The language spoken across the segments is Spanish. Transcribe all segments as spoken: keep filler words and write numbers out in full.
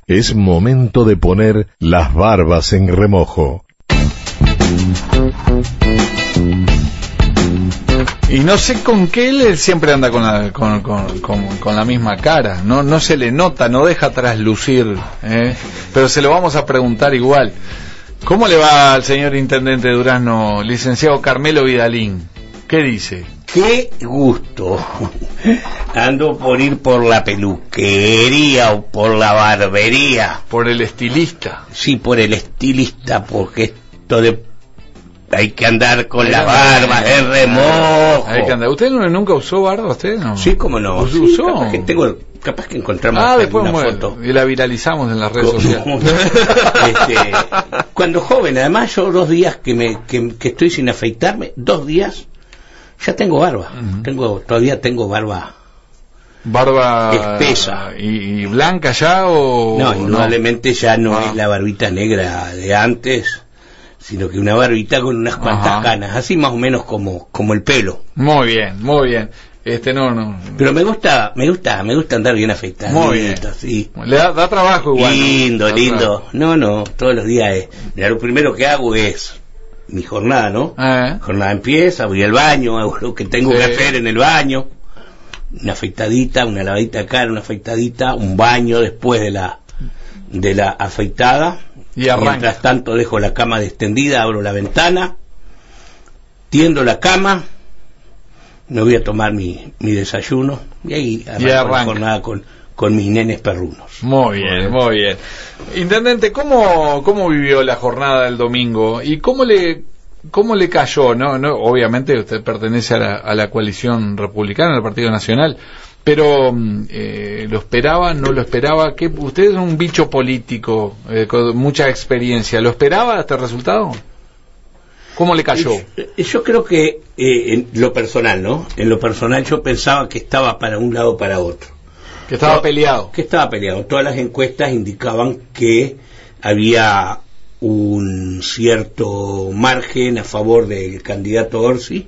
Es momento de poner las barbas en remojo. Y no sé con qué él siempre anda con la, con, con, con, con la misma cara, no, no se le nota, no deja traslucir, ¿eh? Pero se lo vamos a preguntar igual. ¿Cómo le va al señor Intendente de Durazno, licenciado Carmelo Vidalín? ¿Qué dice? ¡Qué gusto! Ando por ir por la peluquería o por la barbería. ¿Por el estilista? Sí, por el estilista, porque esto de... hay que andar con la barba de remojo. Hay que andar. ¿Usted no, nunca usó barba, usted? No. Sí, cómo no. Sí, ¿Usó? capaz que tengo, capaz que encontramos ah, después una bueno, foto. Y la viralizamos en las redes sociales. este, cuando joven, además yo dos días que me que, que estoy sin afeitarme, dos días ya tengo barba. Uh-huh. Tengo todavía tengo barba. Barba espesa y, y blanca ya o no, indudablemente no? Ya no ah. es la barbita negra de antes, sino que una barbita con unas cuantas Ajá. canas, así más o menos como como el pelo. Muy bien, muy bien. Este no no. Pero me gusta, me gusta, me gusta andar bien afeitado. Muy bien. Sí. Le da, da trabajo igual. Lindo, ¿no? lindo. Trabajo. No, no, todos los días es. Mira, lo primero que hago es mi jornada, ¿no? Eh. Jornada empieza, voy al baño, hago lo que tengo sí. que hacer en el baño. Una afeitadita, una lavadita de cara, una afeitadita, un baño después de la de la afeitada. Y arranca. Mientras tanto dejo la cama extendida, abro la ventana, tiendo la cama, me voy a tomar mi, mi desayuno y ahí arranco la jornada con, con mis nenes perrunos. Muy bien, muy bien. Intendente, ¿cómo, cómo vivió la jornada del domingo y cómo le cómo le cayó? No, no, obviamente usted pertenece a la, a la coalición republicana, al Partido Nacional. Pero, eh, ¿lo esperaba? ¿No lo esperaba? ¿Qué? Usted es un bicho político eh, con mucha experiencia. ¿Lo esperaba este resultado? ¿Cómo le cayó? Yo, yo creo que eh, en lo personal, ¿no? En lo personal yo pensaba que estaba para un lado o para otro. Que estaba Pero, peleado. Que estaba peleado. Todas las encuestas indicaban que había un cierto margen a favor del candidato Orsi.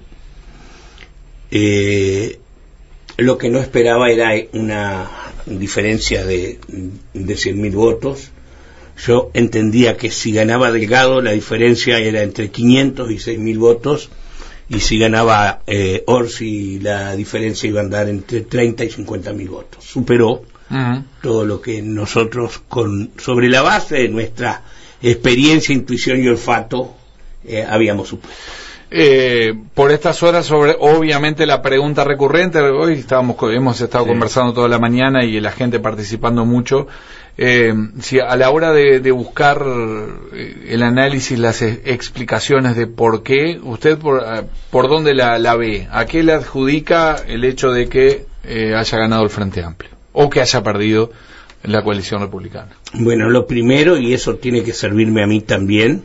Eh... Lo que no esperaba era una diferencia de, de cien mil votos. Yo entendía que si ganaba Delgado la diferencia era entre quinientos y seis mil votos, y si ganaba eh, Orsi la diferencia iba a andar entre treinta y cincuenta mil votos. Superó uh-huh. todo lo que nosotros, con sobre la base de nuestra experiencia, intuición y olfato, eh, habíamos supuesto. Eh, por estas horas, sobre obviamente la pregunta recurrente, hoy estábamos hemos estado sí. conversando toda la mañana y la gente participando mucho, eh, si a la hora de, de buscar el análisis, las explicaciones de por qué, usted por, por dónde la, la ve, a qué le adjudica el hecho de que eh, haya ganado el Frente Amplio o que haya perdido la coalición republicana. Bueno, lo primero, y eso tiene que servirme a mí también,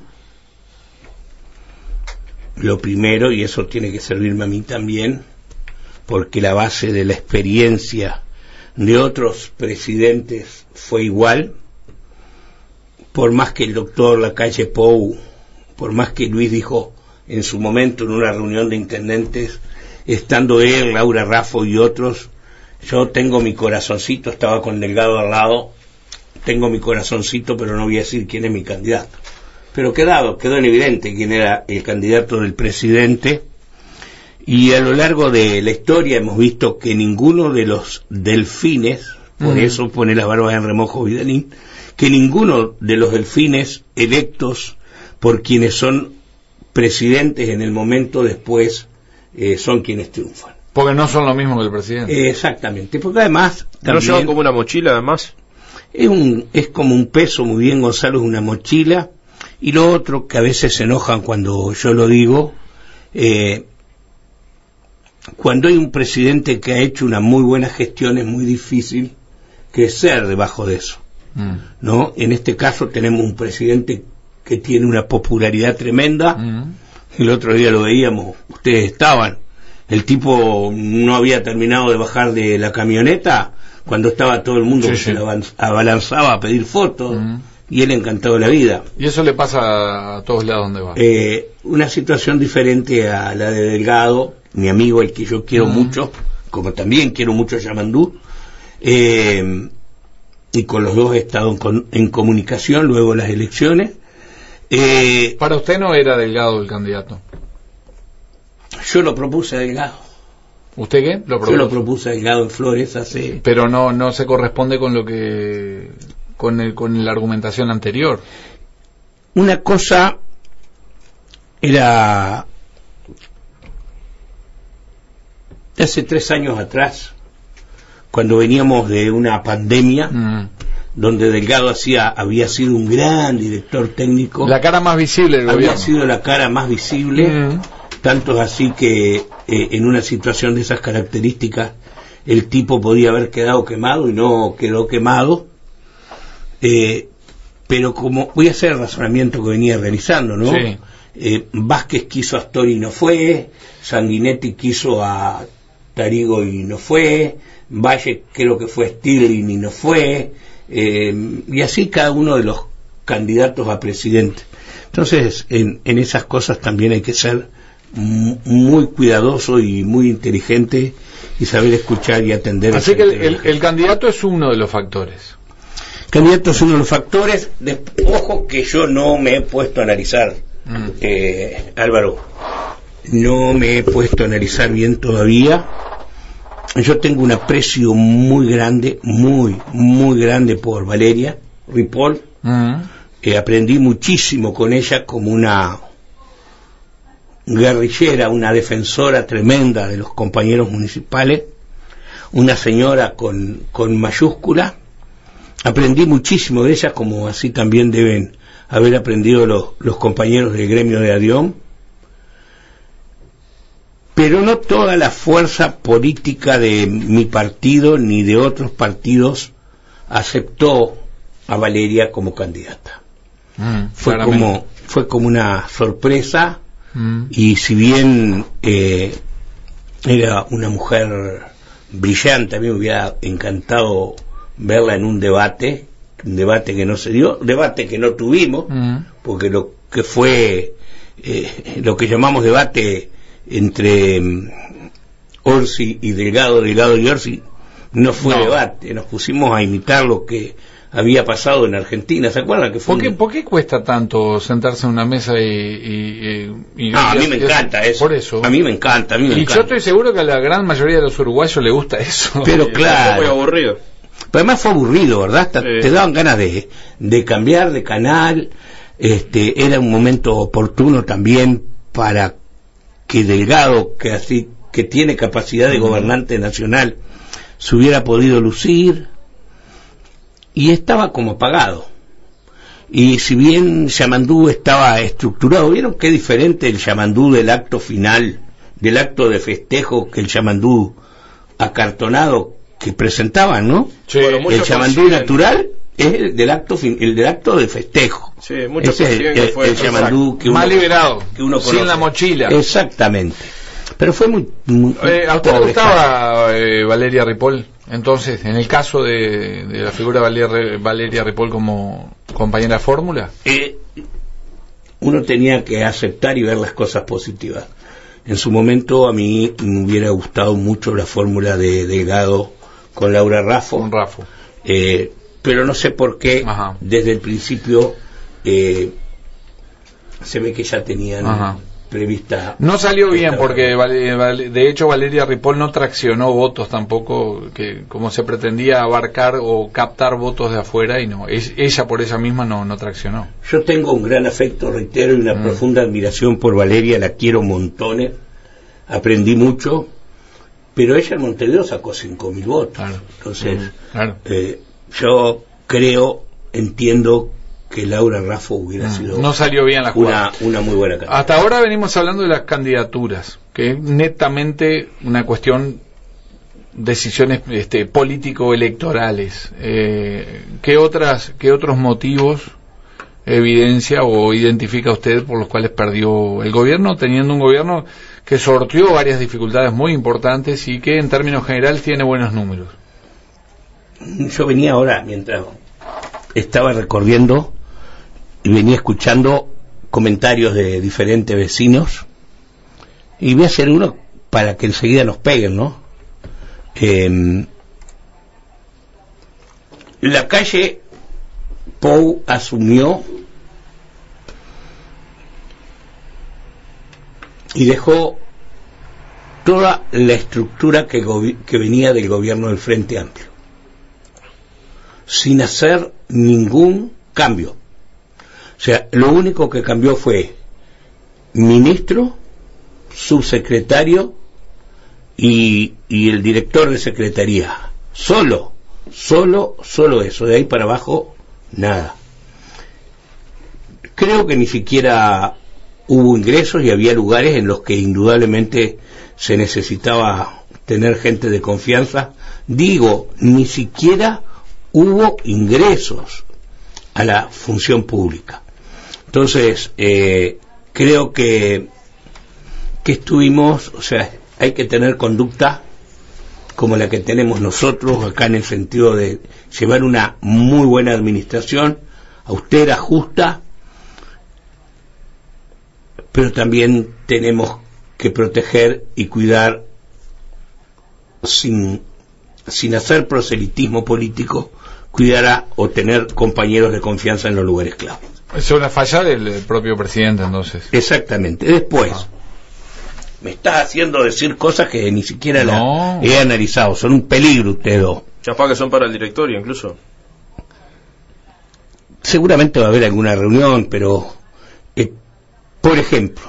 Lo primero, y eso tiene que servirme a mí también, porque la base de la experiencia de otros presidentes fue igual, por más que el doctor Lacalle Pou, por más que Luis dijo en su momento en una reunión de intendentes, estando él, Laura Raffo y otros, yo tengo mi corazoncito, estaba con Delgado al lado, tengo mi corazoncito, pero no voy a decir quién es mi candidato. Pero quedado, quedó en evidente quién era el candidato del presidente, y a lo largo de la historia hemos visto que ninguno de los delfines, por uh-huh. eso pone las barbas en remojo Vidalín, que ninguno de los delfines electos por quienes son presidentes en el momento después eh, son quienes triunfan. Porque no son lo mismo que el presidente. Eh, exactamente, porque además... ¿No llevan como una mochila además? Es, un, es como un peso, muy bien Gonzalo, es una mochila. Y lo otro, que a veces se enojan cuando yo lo digo, eh, cuando hay un presidente que ha hecho una muy buena gestión es muy difícil crecer debajo de eso, mm. ¿no? En este caso tenemos un presidente que tiene una popularidad tremenda, mm. el otro día lo veíamos, ustedes estaban, el tipo no había terminado de bajar de la camioneta cuando estaba todo el mundo sí, que sí. se abalanzaba a pedir fotos, mm. y él encantado de la vida. ¿Y eso le pasa a todos lados donde va? Eh, una situación diferente a la de Delgado, mi amigo, el que yo quiero mm. mucho, como también quiero mucho a Yamandú. Eh, y con los dos he estado en, en comunicación luego de las elecciones. Eh, Para usted no era Delgado el candidato. Yo lo propuse a Delgado. ¿Usted qué? ¿Lo propuso? Yo lo propuse a Delgado en Flores hace... Pero no no se corresponde con lo que... con el, con la argumentación anterior. Una cosa era... hace tres años atrás, cuando veníamos de una pandemia, mm. donde Delgado hacía, había sido un gran director técnico. La cara más visible del Había gobierno. sido la cara más visible, mm. tanto es así que eh, en una situación de esas características el tipo podía haber quedado quemado y no quedó quemado. Eh, pero como voy a hacer el razonamiento que venía realizando, ¿no? Sí. Eh, Vázquez quiso a Astori y no fue, Sanguinetti quiso a Tarigo y no fue, Valle creo que fue Stirling y no fue, eh, y así cada uno de los candidatos a presidente. Entonces en, en esas cosas también hay que ser m- muy cuidadoso y muy inteligente y saber escuchar y atender. Así que el, el, el candidato es uno de los factores. Candidato es uno de los factores. De, ojo que yo no me he puesto a analizar, mm. eh, Álvaro, no me he puesto a analizar bien todavía. Yo tengo un aprecio muy grande, muy, muy grande por Valeria Ripoll. Mm. Eh, aprendí muchísimo con ella como una guerrillera, una defensora tremenda de los compañeros municipales, una señora con, con mayúscula. Aprendí muchísimo de ella, como así también deben haber aprendido los, los compañeros del gremio de ADIOM. Pero no toda la fuerza política de mi partido ni de otros partidos aceptó a Valeria como candidata. Mm, fue como fue como una sorpresa, mm. y si bien eh, era una mujer brillante, a mí me hubiera encantado verla en un debate, un debate que no se dio, debate que no tuvimos, mm. porque lo que fue eh, lo que llamamos debate entre um, Orsi y Delgado, Delgado y Orsi, no fue no. debate, nos pusimos a imitar lo que había pasado en Argentina, ¿se acuerdan? Que fue ¿Por, qué, un... ¿Por qué cuesta tanto sentarse en una mesa y... y, y, y no, a mí me encanta eso. Por eso. A mí me encanta, a mí me y encanta. yo estoy seguro que a la gran mayoría de los uruguayos le gusta eso. Pero claro. Fue aburrido. Pero además fue aburrido, ¿verdad? Hasta sí. Te daban ganas de, de cambiar de canal. Este, era un momento oportuno también para que Delgado, que así que tiene capacidad de gobernante nacional, se hubiera podido lucir, y estaba como apagado. Y si bien Yamandú estaba estructurado, ¿vieron qué diferente el Yamandú del acto final, del acto de festejo, que el Yamandú acartonado que presentaban, ¿no? Sí, bueno, el Yamandú natural es el del acto fin, el del acto de festejo. Sí, muchos Ese es el, el, el Yamandú que uno, más liberado, que uno sin la mochila. Exactamente. Pero fue muy, muy eh, ¿a usted le gustaba eh, Valeria Ripoll? Entonces, en el caso de, de la figura de Valeria, Valeria Ripoll como compañera de fórmula, eh, uno tenía que aceptar y ver las cosas positivas. En su momento a mí me hubiera gustado mucho la fórmula de Delgado con Laura Raffo, con Raffo. Eh, pero no sé por qué. Ajá. Desde el principio eh, se ve que ya tenían Ajá. prevista. No salió bien porque de hecho Valeria Ripoll no traccionó votos tampoco, que como se pretendía abarcar o captar votos de afuera, y no, es, ella por ella misma no, no traccionó. Yo tengo un gran afecto, reitero, y una mm. profunda admiración por Valeria, la quiero montones, aprendí mucho, pero ella en Montevideo sacó cinco mil votos. Claro. Entonces, mm. claro. Eh, yo creo, entiendo que Laura Raffo hubiera mm. sido no salió bien la jugada. Una, una muy buena candidata. Hasta ahora venimos hablando de las candidaturas, que es netamente una cuestión decisiones este, político-electorales. Eh, ¿qué otras, qué otros motivos evidencia o identifica usted por los cuales perdió el gobierno, teniendo un gobierno que sortió varias dificultades muy importantes y que en términos generales tiene buenos números? Yo venía ahora, mientras estaba recorriendo, y venía escuchando comentarios de diferentes vecinos, y voy a hacer uno para que enseguida nos peguen, ¿no? Eh, la calle Pou asumió y dejó toda la estructura que, que venía del gobierno del Frente Amplio, sin hacer ningún cambio. O sea, lo único que cambió fue ministro, subsecretario y, y el director de secretaría. Solo, solo, solo eso. De ahí para abajo, nada. Creo que ni siquiera hubo ingresos y había lugares en los que indudablemente se necesitaba tener gente de confianza. Digo, ni siquiera hubo ingresos a la función pública. Entonces, eh, creo que, que estuvimos, o sea, hay que tener conducta como la que tenemos nosotros acá, en el sentido de llevar una muy buena administración, austera, justa, pero también tenemos que proteger y cuidar sin, sin hacer proselitismo político, cuidar a, o tener compañeros de confianza en los lugares clave. Es una falla del, del propio presidente, entonces. Exactamente. Después, ah. me estás haciendo decir cosas que ni siquiera no. la he analizado. Son un peligro ustedes dos. Chapá, que son para el directorio incluso. Seguramente va a haber alguna reunión, pero eh, por ejemplo,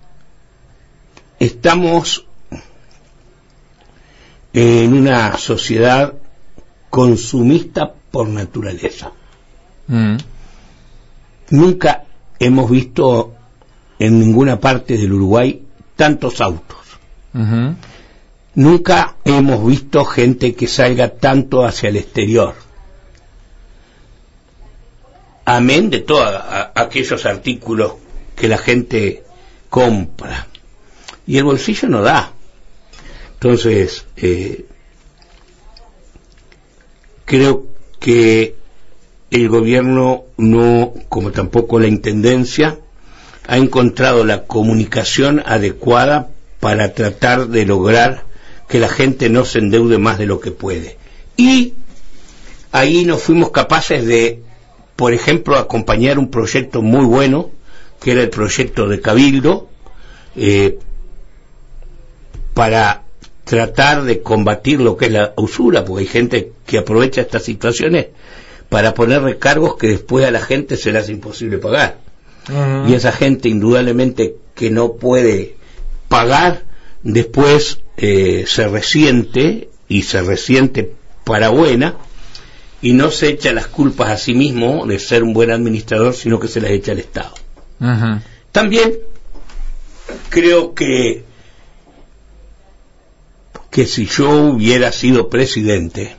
estamos en una sociedad consumista por naturaleza. Mm. Nunca hemos visto en ninguna parte del Uruguay tantos autos. Uh-huh. Nunca hemos visto gente que salga tanto hacia el exterior. Amén de todos aquellos artículos que la gente compra. Y el bolsillo no da. Entonces, eh, creo que el gobierno no, como tampoco la intendencia, ha encontrado la comunicación adecuada para tratar de lograr que la gente no se endeude más de lo que puede. Y ahí nos fuimos capaces de, por ejemplo, acompañar un proyecto muy bueno, que era el proyecto de Cabildo, eh, para tratar de combatir lo que es la usura, porque hay gente que aprovecha estas situaciones para poner recargos que después a la gente se le hace imposible pagar. Uh-huh. Y esa gente indudablemente que no puede pagar, después eh, se resiente, y se resiente para buena, y no se echa las culpas a sí mismo de ser un buen administrador, sino que se las echa al Estado. Uh-huh. También creo que que si yo hubiera sido presidente,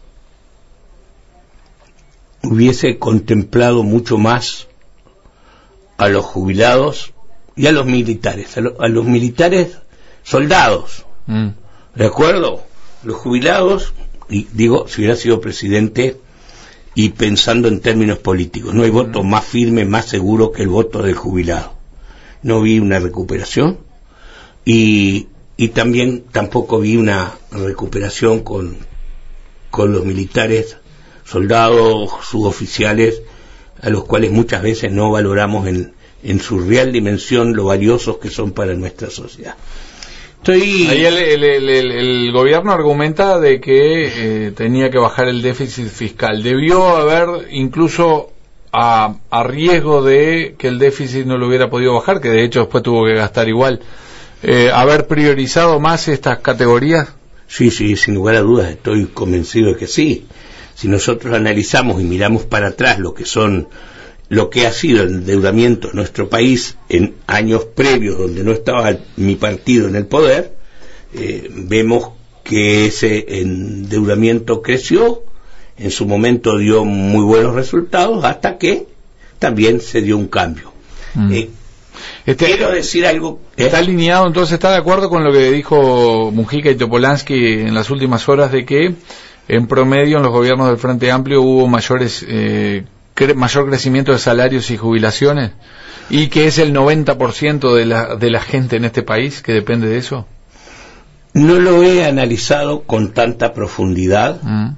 hubiese contemplado mucho más a los jubilados y a los militares, a, lo, a los militares soldados, mm. ¿de acuerdo? Los jubilados, y digo, si hubiera sido presidente y pensando en términos políticos, no hay voto más firme, más seguro que el voto del jubilado. No vi una recuperación y, y también tampoco vi una recuperación con, con los militares, soldados, suboficiales, a los cuales muchas veces no valoramos en, en su real dimensión lo valiosos que son para nuestra sociedad. Estoy... Ahí el, el, el, el, el gobierno argumenta de que eh, tenía que bajar el déficit fiscal. Debió haber, incluso a, a riesgo de que el déficit no lo hubiera podido bajar, que de hecho después tuvo que gastar igual, eh, haber priorizado más estas categorías. Sí, sí, sin lugar a dudas, estoy convencido de que sí. Si nosotros analizamos y miramos para atrás lo que son, lo que ha sido el endeudamiento en nuestro país en años previos donde no estaba mi partido en el poder, eh, vemos que ese endeudamiento creció, en su momento dio muy buenos resultados, hasta que también se dio un cambio. Mm. Eh, este, quiero decir algo. Está eh, alineado, entonces está de acuerdo con lo que dijo Mujica y Topolansky en las últimas horas, de que en promedio en los gobiernos del Frente Amplio hubo mayores eh, cre- mayor crecimiento de salarios y jubilaciones, y que es el noventa por ciento de la, de la gente en este país que depende de eso? No lo he analizado con tanta profundidad. Mm.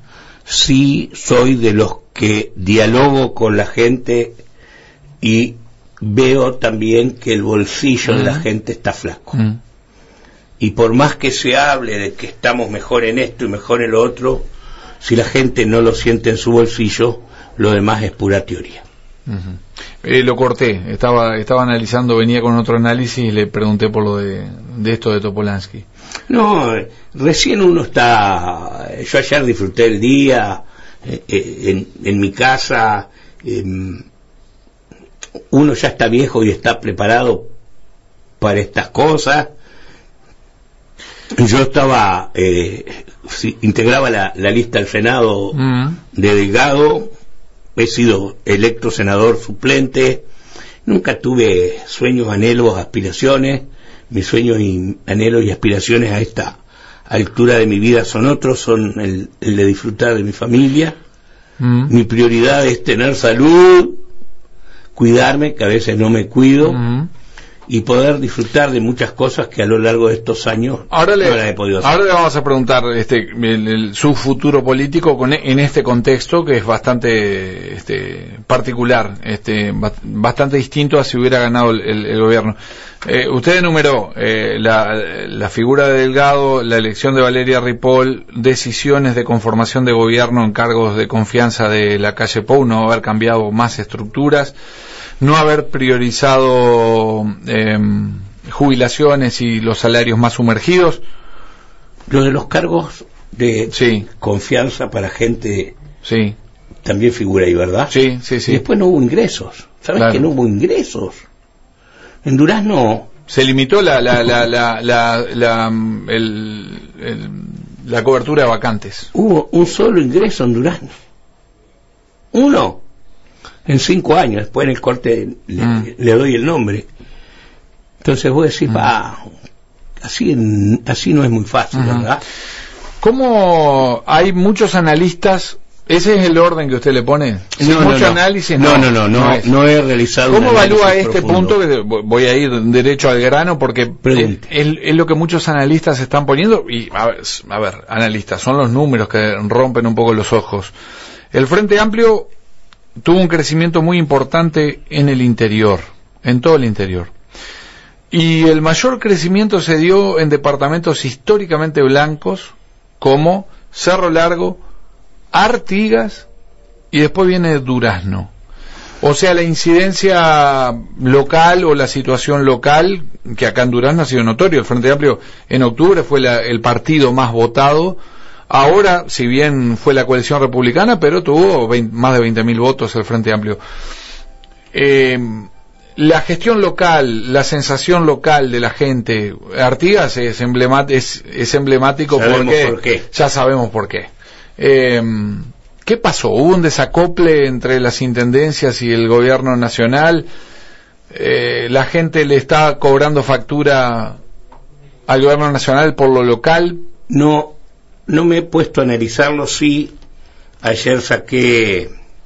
sí soy de los que dialogo con la gente y veo también que el bolsillo mm. de la gente está flaco. Mm. Y por más que se hable de que estamos mejor en esto y mejor en lo otro, si la gente no lo siente en su bolsillo, lo demás es pura teoría. Uh-huh. Eh, lo corté, estaba estaba analizando, venía con otro análisis y le pregunté por lo de, de esto de Topolansky. No, recién uno está... Yo ayer disfruté el día eh, en, en mi casa. Eh, uno ya está viejo y está preparado para estas cosas. Yo estaba, eh, sí, integraba la, la lista del Senado mm. de Delgado, he sido electo senador suplente, nunca tuve sueños, anhelos, aspiraciones. Mis sueños y anhelos y aspiraciones a esta altura de mi vida son otros, son el, el de disfrutar de mi familia. Mm. Mi prioridad es tener salud, cuidarme, que a veces no me cuido, mm. y poder disfrutar de muchas cosas que a lo largo de estos años ahora le, no las he podido hacer. Ahora le vamos a preguntar este, el, el, su futuro político con, en este contexto que es bastante este, particular, este, bastante distinto a si hubiera ganado el, el, el gobierno. Eh, usted enumeró eh, la, la figura de Delgado, la elección de Valeria Ripoll, decisiones de conformación de gobierno en cargos de confianza de la calle Pou, no haber cambiado más estructuras, no haber priorizado eh, jubilaciones y los salarios más sumergidos. Lo de los cargos de sí. confianza para gente sí. también figura ahí, ¿verdad? Sí, sí, sí. Y después no hubo ingresos. ¿Sabes claro. que no hubo ingresos? En Durazno se limitó la la la la la, la, el, el, la cobertura de vacantes. Hubo un solo ingreso en Durazno. Uno. En cinco años, después en el corte le, mm. le doy el nombre. Entonces vos decís, va, mm. así, así no es muy fácil, uh-huh. ¿verdad? ¿Cómo hay muchos analistas? ¿Ese es el orden que usted le pone? No, no, mucho no. análisis. No, no, no, no, no, no he realizado. ¿Cómo evalúa este profundo? punto? Que voy a ir derecho al grano porque es, es lo que muchos analistas están poniendo. Y a ver, a ver, analistas, son los números que rompen un poco los ojos. El Frente Amplio tuvo un crecimiento muy importante en el interior, en todo el interior. Y el mayor crecimiento se dio en departamentos históricamente blancos como Cerro Largo, Artigas y después viene Durazno. O sea, la incidencia local o la situación local, que acá en Durazno ha sido notorio. El Frente Amplio en octubre fue la, el partido más votado. Ahora, si bien fue la coalición republicana, pero tuvo veinte, más de veinte mil votos el Frente Amplio. Eh, la gestión local, la sensación local de la gente, Artigas es, emblemat, es, es emblemático porque por qué. ya sabemos por qué. Eh, ¿Qué pasó? ¿Hubo un desacople entre las intendencias y el gobierno nacional? Eh, ¿La gente le está cobrando factura al gobierno nacional por lo local? No, no me he puesto a analizarlo. Sí, ayer saqué,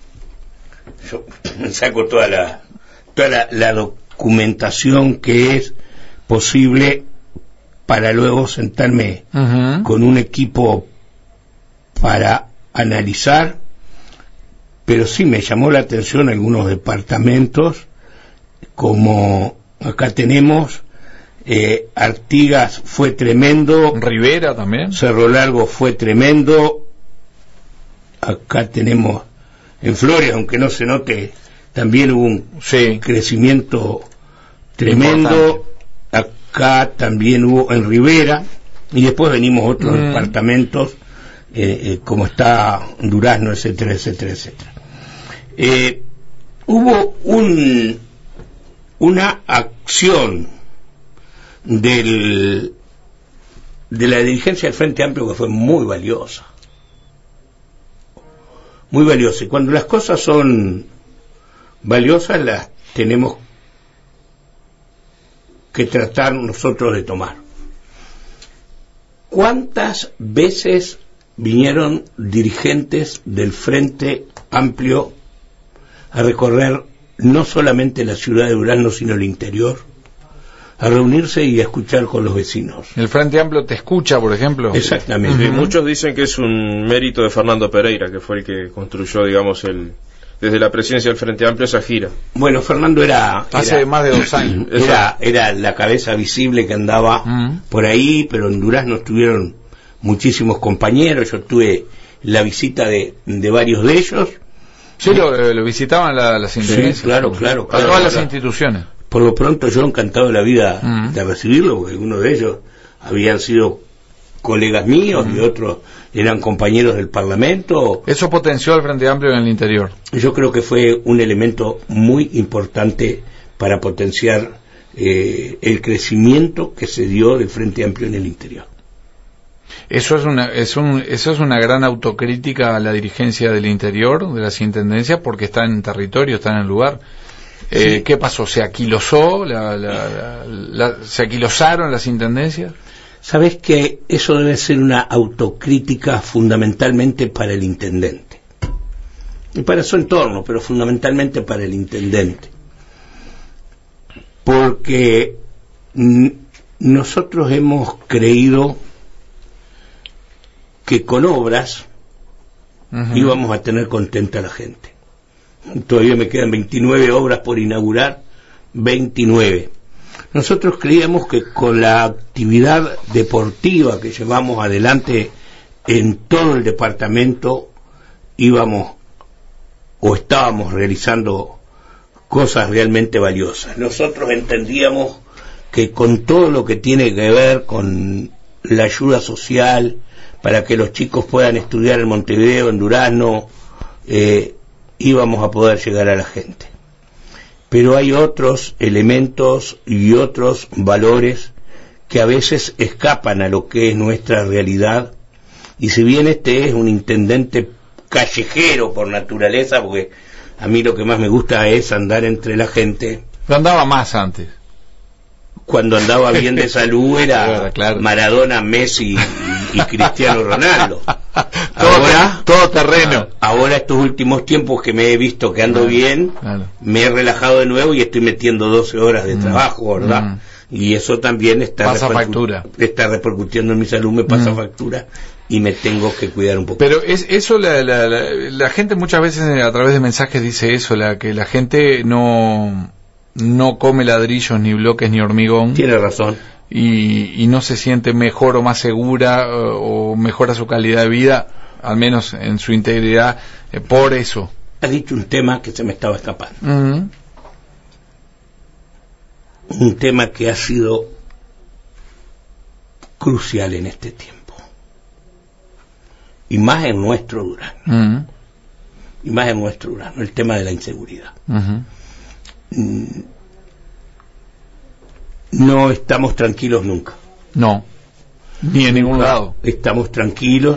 yo saco toda la toda la, la documentación que es posible para luego sentarme uh-huh. con un equipo para analizar, pero sí me llamó la atención algunos departamentos, como acá tenemos, eh, Artigas fue tremendo, Rivera también, Cerro Largo fue tremendo, acá tenemos en Flores, aunque no se note, también hubo un sí. crecimiento tremendo, importante. Acá también hubo en Rivera, y después venimos otros mm. departamentos, Eh, eh, como está Durazno, etcétera, etcétera, etcétera. Eh, hubo un, una acción del, de la dirigencia del Frente Amplio que fue muy valiosa. Muy valiosa. Y cuando las cosas son valiosas, las tenemos que tratar nosotros de tomar. ¿Cuántas veces vinieron dirigentes del Frente Amplio a recorrer no solamente la ciudad de Durazno, sino el interior, a reunirse y a escuchar con los vecinos. ¿El Frente Amplio te escucha, por ejemplo? Exactamente. Sí, muchos dicen que es un mérito de Fernando Pereira, que fue el que construyó, digamos, el desde la presidencia del Frente Amplio esa gira. Bueno, Fernando era... Hace era, más de dos años. Era, era la cabeza visible que andaba uh-huh. por ahí, pero en Durazno estuvieron muchísimos compañeros. Yo tuve la visita de, de varios de ellos. Sí, lo, lo visitaban la, las intendencias. Sí, claro, claro. A todas las instituciones. Por lo pronto yo encantado de la vida uh-huh. de recibirlo, porque algunos de ellos habían sido colegas míos uh-huh. y otros eran compañeros del Parlamento. ¿Eso potenció al Frente Amplio en el interior? Yo creo que fue un elemento muy importante para potenciar eh, el crecimiento que se dio del Frente Amplio en el interior. Eso es una es un eso es una gran autocrítica a la dirigencia del interior, de las intendencias, porque está en territorio, está en el lugar. Eh, sí. ¿Qué pasó? ¿Se aquilosó? La, la, la, la, ¿Se aquilosaron las intendencias? Sabes que eso debe ser una autocrítica fundamentalmente para el intendente y para su entorno, pero fundamentalmente para el intendente, porque n- nosotros hemos creído que con obras uh-huh. íbamos a tener contenta a la gente. Todavía me quedan veintinueve obras por inaugurar, veintinueve. Nosotros creíamos que con la actividad deportiva que llevamos adelante en todo el departamento íbamos o estábamos realizando cosas realmente valiosas. Nosotros entendíamos que con todo lo que tiene que ver con la ayuda social para que los chicos puedan estudiar en Montevideo, en Durazno, eh, íbamos a poder llegar a la gente. Pero hay otros elementos y otros valores que a veces escapan a lo que es nuestra realidad, y si bien este es un intendente callejero por naturaleza, porque a mí lo que más me gusta es andar entre la gente. Lo andaba más antes. Cuando andaba bien de salud era claro, claro. Maradona, Messi y, y Cristiano Ronaldo. Ahora, todo, todo terreno. Ahora estos últimos tiempos que me he visto que ando claro, bien, claro. me he relajado de nuevo y estoy metiendo doce horas de mm. trabajo, ¿verdad? Mm. Y eso también está, pasa repercu- factura. está repercutiendo en mi salud, me pasa mm. factura y me tengo que cuidar un poco. Pero es eso, la, la, la, la gente muchas veces a través de mensajes dice eso, la que la gente no... no come ladrillos, ni bloques, ni hormigón. Tiene razón. Y, y no se siente mejor o más segura o, o mejora su calidad de vida, al menos en su integridad, eh, por eso. Has dicho un tema que se me estaba escapando. Uh-huh. Un tema que ha sido crucial en este tiempo. Y más en nuestro Durazno. Uh-huh. Y más en nuestro Durazno, el tema de la inseguridad. Uh-huh. No estamos tranquilos nunca. No, ni en ningún lado. Estamos tranquilos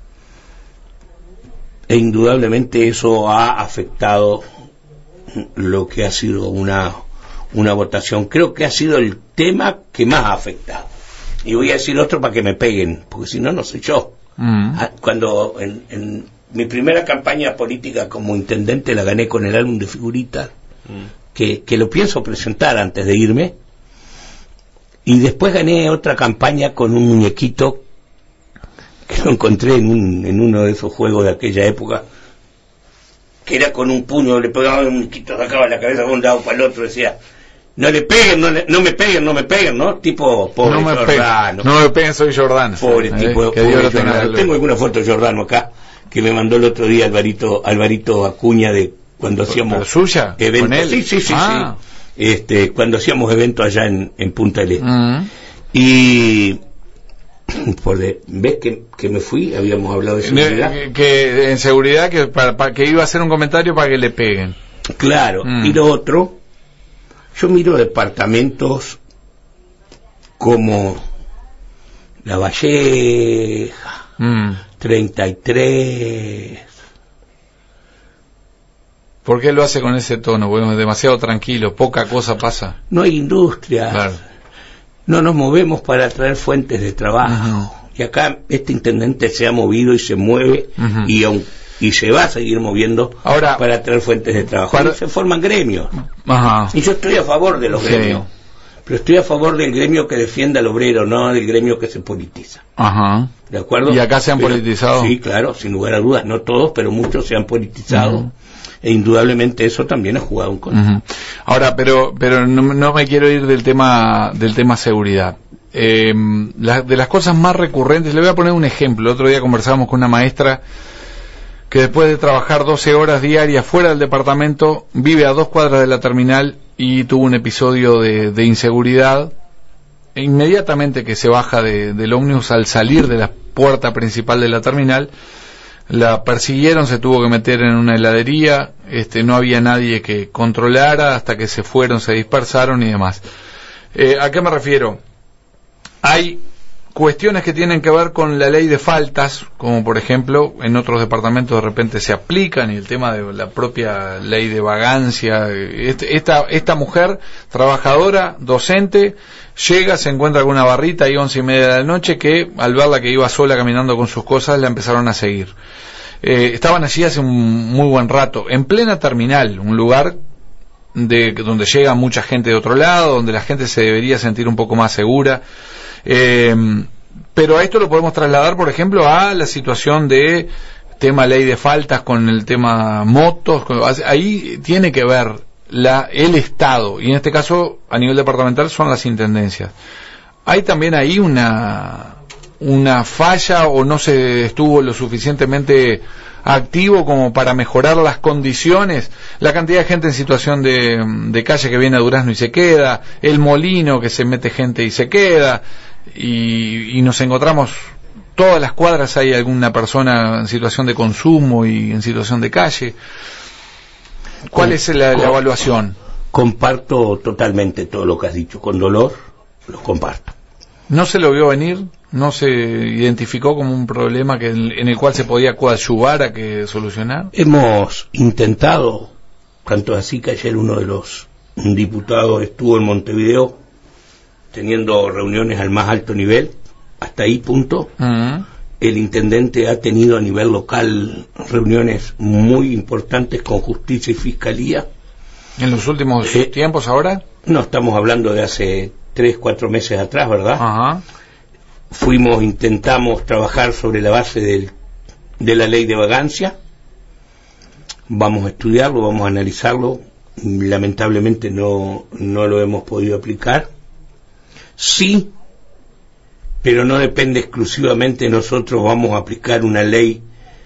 e indudablemente eso ha afectado lo que ha sido una, una votación. Creo que ha sido el tema que más ha afectado. Y voy a decir otro para que me peguen, porque si no, no soy yo. Mm. Cuando en, en mi primera campaña política como intendente la gané con el álbum de figuritas, mm. Que, que lo pienso presentar antes de irme, y después gané otra campaña con un muñequito que lo encontré en, un, en uno de esos juegos de aquella época, que era con un puño, le pegaba un muñequito, sacaba la cabeza de un lado para el otro, decía, no le peguen, no, le, no me peguen, no me peguen, ¿no? Tipo, pobre no me Giordano. Pe- no me peguen, soy Giordano. Pobre eh, tipo, pobre Giordano. Tengo alguna foto de Giordano acá, que me mandó el otro día Alvarito, Alvarito Acuña, de cuando hacíamos suya eventos. ¿Con él? Sí, sí, sí, ah. sí. Este, cuando hacíamos eventos allá en, en Punta del Este. Uh-huh. Y por de, ves que, que me fui, habíamos hablado de seguridad. Que, que en seguridad que para, para que iba a hacer un comentario para que le peguen. Claro, mm. Y lo otro, yo miro departamentos como La Valleja, mm. treinta y tres. ¿Por qué lo hace con ese tono? Bueno, demasiado tranquilo, poca cosa pasa. No hay industria, claro. No nos movemos para atraer fuentes de trabajo. Uh-huh. Y acá este intendente se ha movido y se mueve uh-huh. y, aun, y se va a seguir moviendo ahora, para atraer fuentes de trabajo. Para... Y se forman gremios. Uh-huh. Y yo estoy a favor de los sí. gremios. pero estoy a favor del gremio que defienda al obrero, no del gremio que se politiza. Ajá. ¿De acuerdo? ¿Y acá se han pero, politizado? Sí, claro, sin lugar a dudas, no todos, pero muchos se han politizado. Uh-huh. E indudablemente eso también ha jugado un contra. Uh-huh. Ahora, pero pero no, no me quiero ir del tema del tema seguridad. Eh, la, de las cosas más recurrentes, le voy a poner un ejemplo. El otro día conversábamos con una maestra que después de trabajar doce horas diarias fuera del departamento, vive a dos cuadras de la terminal y tuvo un episodio de, de inseguridad. E inmediatamente que se baja de, del ómnibus, al salir de la puerta principal de la terminal, la persiguieron, se tuvo que meter en una heladería, este, no había nadie que controlara hasta que se fueron, se dispersaron y demás. Eh, ¿A qué me refiero? Hay cuestiones que tienen que ver con la ley de faltas, como por ejemplo en otros departamentos de repente se aplican, y el tema de la propia ley de vagancia. Este, esta, esta mujer, trabajadora, docente, llega, se encuentra con una barrita ahí once y media de la noche, que al verla que iba sola caminando con sus cosas, la empezaron a seguir. Eh, estaban allí hace un muy buen rato, en plena terminal, un lugar de donde llega mucha gente de otro lado, donde la gente se debería sentir un poco más segura. Eh, pero a esto lo podemos trasladar, por ejemplo, a la situación de tema ley de faltas con el tema motos. Ahí tiene que ver la, el Estado, y en este caso a nivel departamental son las intendencias. Hay también ahí una una falla, o no se estuvo lo suficientemente activo como para mejorar las condiciones, la cantidad de gente en situación de, de calle que viene a Durazno y se queda, el molino que se mete gente y se queda, y, y nos encontramos todas las cuadras hay alguna persona en situación de consumo y en situación de calle. ¿Cuál es la, la evaluación? Comparto totalmente todo lo que has dicho, con dolor lo comparto. ¿No se lo vio venir? ¿No se identificó como un problema que en el cual se podía coadyuvar a que solucionar? Hemos intentado, tanto así que ayer uno de los diputados estuvo en Montevideo teniendo reuniones al más alto nivel, hasta ahí punto. Uh-huh. El intendente ha tenido a nivel local reuniones muy importantes con justicia y fiscalía. ¿En los últimos eh, tiempos ahora? No, estamos hablando de hace tres, cuatro meses atrás, ¿verdad? Ajá. Fuimos, intentamos trabajar sobre la base del, de la ley de vagancia. Vamos a estudiarlo, vamos a analizarlo. Lamentablemente no, no lo hemos podido aplicar. Sí, pero no depende exclusivamente de nosotros. Vamos a aplicar una ley,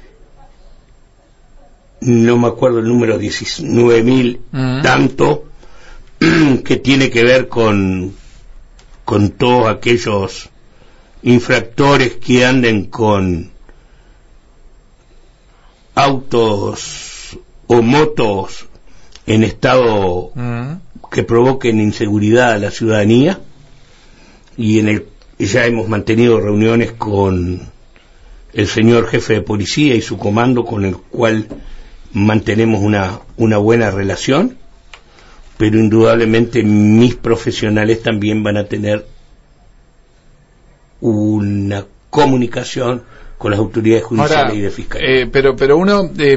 no me acuerdo el número, diecinueve mil uh-huh. tanto, que tiene que ver con con todos aquellos infractores que anden con autos o motos en estado uh-huh. que provoquen inseguridad a la ciudadanía, y en el ya hemos mantenido reuniones con el señor jefe de policía y su comando, con el cual mantenemos una una buena relación. Pero indudablemente mis profesionales también van a tener una comunicación con las autoridades judiciales. Ahora, y de fiscalía. Eh, pero pero uno eh,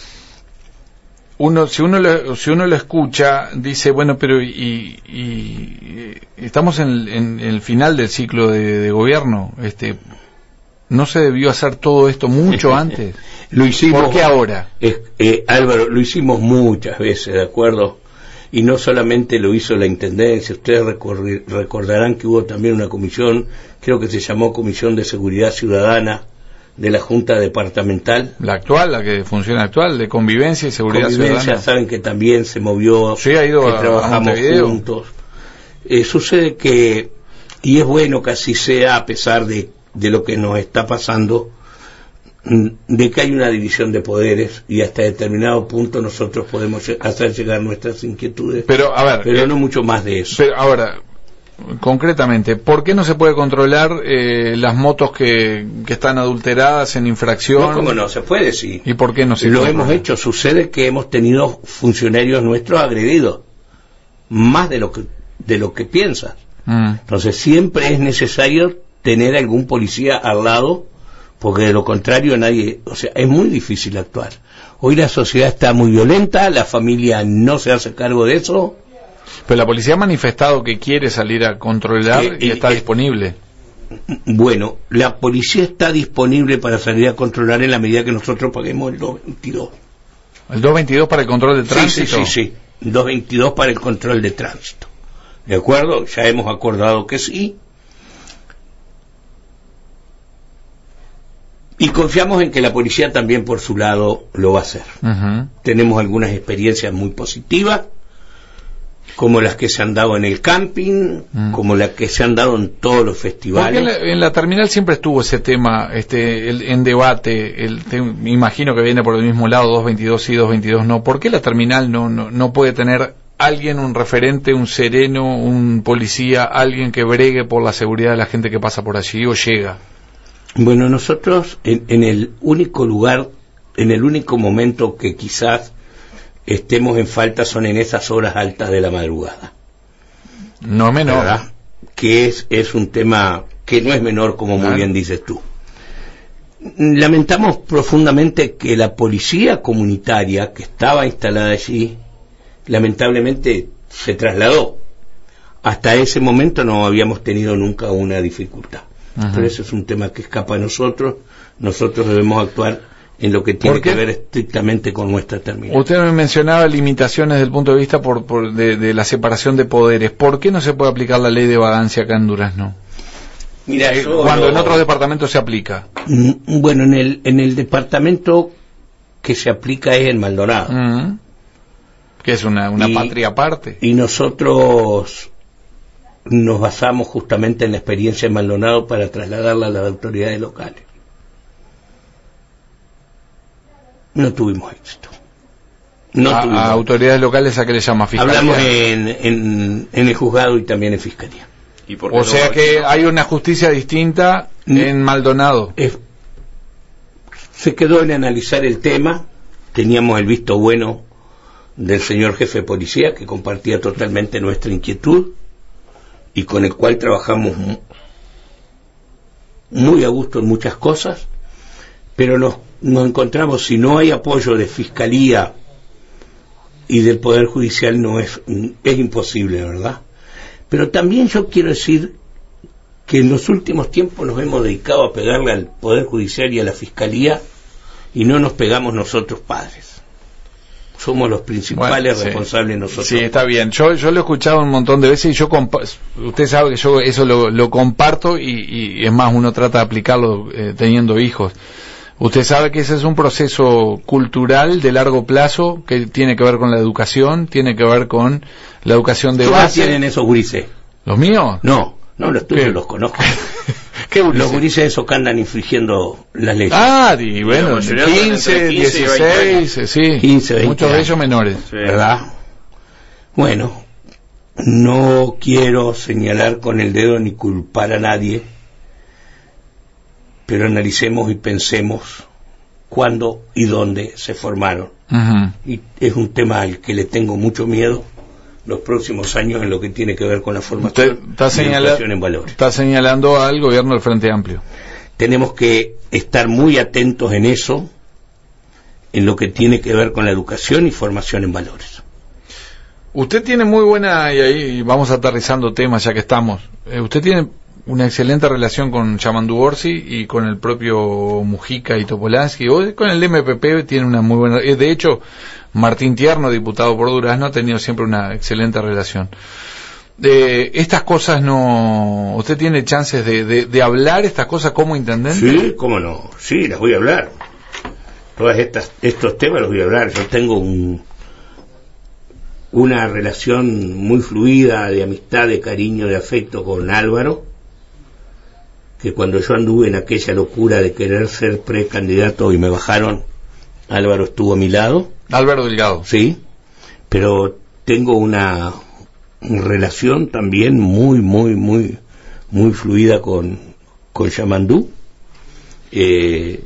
uno si uno lo, si uno lo escucha dice, bueno, pero y, y estamos en, en, en el final del ciclo de, de gobierno, este ¿no se debió hacer todo esto mucho antes? Lo hicimos. ¿Por qué ahora? Eh, eh, Álvaro, lo hicimos muchas veces, ¿de acuerdo? Y no solamente lo hizo la Intendencia, ustedes recorri- recordarán que hubo también una comisión, creo que se llamó Comisión de Seguridad Ciudadana de la Junta Departamental. La actual, la que funciona actual, de Convivencia y Seguridad Convivencia, Ciudadana. Saben que también se movió, sí, ha ido que a, trabajamos a juntos. Eh, sucede que, y es bueno que así sea a pesar de, de lo que nos está pasando, de que hay una división de poderes y hasta determinado punto nosotros podemos hacer llegar nuestras inquietudes, pero a ver, pero eh, no mucho más de eso. Pero ahora, concretamente, ¿por qué no se puede controlar eh, las motos que, que están adulteradas en infracción? No, ¿cómo no? Se puede, sí. ¿Y por qué no se Lo controla? hemos hecho. Sucede que hemos tenido funcionarios nuestros agredidos, más de lo que de lo que piensas. Mm. Entonces siempre es necesario tener algún policía al lado, porque de lo contrario nadie, o sea, es muy difícil actuar. Hoy la sociedad está muy violenta, la familia no se hace cargo de eso, Pero la policía ha manifestado que quiere salir a controlar eh, y eh, está eh, disponible. Bueno, la policía está disponible para salir a controlar en la medida que nosotros paguemos el doscientos veintidós. ¿El doscientos veintidós para el control de tránsito? Sí, sí, sí, sí. doscientos veintidós para el control de tránsito. ¿De acuerdo? Ya hemos acordado que sí. Y confiamos en que la policía también por su lado lo va a hacer. Uh-huh. Tenemos algunas experiencias muy positivas, como las que se han dado en el camping, mm. como las que se han dado en todos los festivales. Porque en la, en la terminal siempre estuvo ese tema este el, en debate, el, te, me imagino que viene por el mismo lado, doscientos veintidós sí, doscientos veintidós no. ¿Por qué la terminal no, no, no puede tener alguien, un referente, un sereno, un policía, alguien que bregue por la seguridad de la gente que pasa por allí o llega? Bueno, nosotros en, en el único lugar, en el único momento que quizás estemos en falta son en esas horas altas de la madrugada. No menor. ¿Verdad? Que es, es un tema que no es menor, como muy claro. bien dices tú. Lamentamos profundamente que la policía comunitaria que estaba instalada allí, lamentablemente se trasladó. Hasta ese momento no habíamos tenido nunca una dificultad. Uh-huh. Pero eso es un tema que escapa a nosotros. Nosotros debemos actuar en lo que tiene que ver estrictamente con nuestra terminal. Usted me mencionaba limitaciones desde el punto de vista por, por de, de la separación de poderes. ¿Por qué no se puede aplicar la ley de vagancia acá en Durazno? Mira, eh, yo, cuando en otros departamentos se aplica. Bueno, en el en el departamento que se aplica es en Maldonado, uh-huh. que es una, una y, patria aparte. Y nosotros nos basamos justamente en la experiencia en Maldonado para trasladarla a las autoridades locales. No tuvimos éxito. No a, tuvimos a autoridades locales, ¿a qué le llama? ¿Fiscalía? Hablamos en, en, en el juzgado y también en fiscalía. ¿Y por o no sea que no? Hay una justicia distinta mm. en Maldonado. Es, se quedó en analizar el tema. Teníamos el visto bueno del señor jefe de policía, que compartía totalmente nuestra inquietud y con el cual trabajamos muy a gusto en muchas cosas, pero nos, nos encontramos, si no hay apoyo de fiscalía y del Poder Judicial, no es, es imposible, ¿verdad? Pero también yo quiero decir que en los últimos tiempos nos hemos dedicado a pegarle al Poder Judicial y a la Fiscalía y no nos pegamos nosotros padres. Somos los principales bueno, responsables sí. nosotros. Sí, está bien. Yo yo lo he escuchado un montón de veces y yo compa- usted sabe que yo eso lo, lo comparto y, y es más, uno trata de aplicarlo eh, teniendo hijos. Usted sabe que ese es un proceso cultural de largo plazo que tiene que ver con la educación, tiene que ver con la educación de base. ¿Qué tienen esos gurises? ¿Los míos? No, no, los tuyos los conozco. ¿Qué gurises? Los gurises esos que andan infringiendo las leyes. Ah, y bueno, y quince, dieciséis, sí, quince, veinte muchos de ellos menores. Sí. ¿Verdad? Bueno, no quiero señalar con el dedo ni culpar a nadie, pero analicemos y pensemos cuándo y dónde se formaron. Uh-huh. Y es un tema al que le tengo mucho miedo los próximos años en lo que tiene que ver con la formación está y la educación en valores. Está señalando al gobierno del Frente Amplio. Tenemos que estar muy atentos en eso, en lo que tiene que ver con la educación y formación en valores. Usted tiene muy buena, y ahí vamos aterrizando temas ya que estamos, eh, usted tiene una excelente relación con Yamandu Orsi y con el propio Mujica y Topolansky, o con el M P P tiene una muy buena, de hecho Martín Tierno, diputado por Durazno, ha tenido siempre una excelente relación. Eh, estas cosas no, ¿usted tiene chances de, de, de hablar estas cosas como intendente? Sí, cómo no, sí, las voy a hablar. Todas estas, estos temas los voy a hablar. Yo tengo un, una relación muy fluida de amistad, de cariño, de afecto con Álvaro, que cuando yo anduve en aquella locura de querer ser precandidato y me bajaron, Álvaro estuvo a mi lado. Álvaro Delgado. Sí, pero tengo una relación también muy, muy, muy, muy fluida con, con Yamandu. Eh,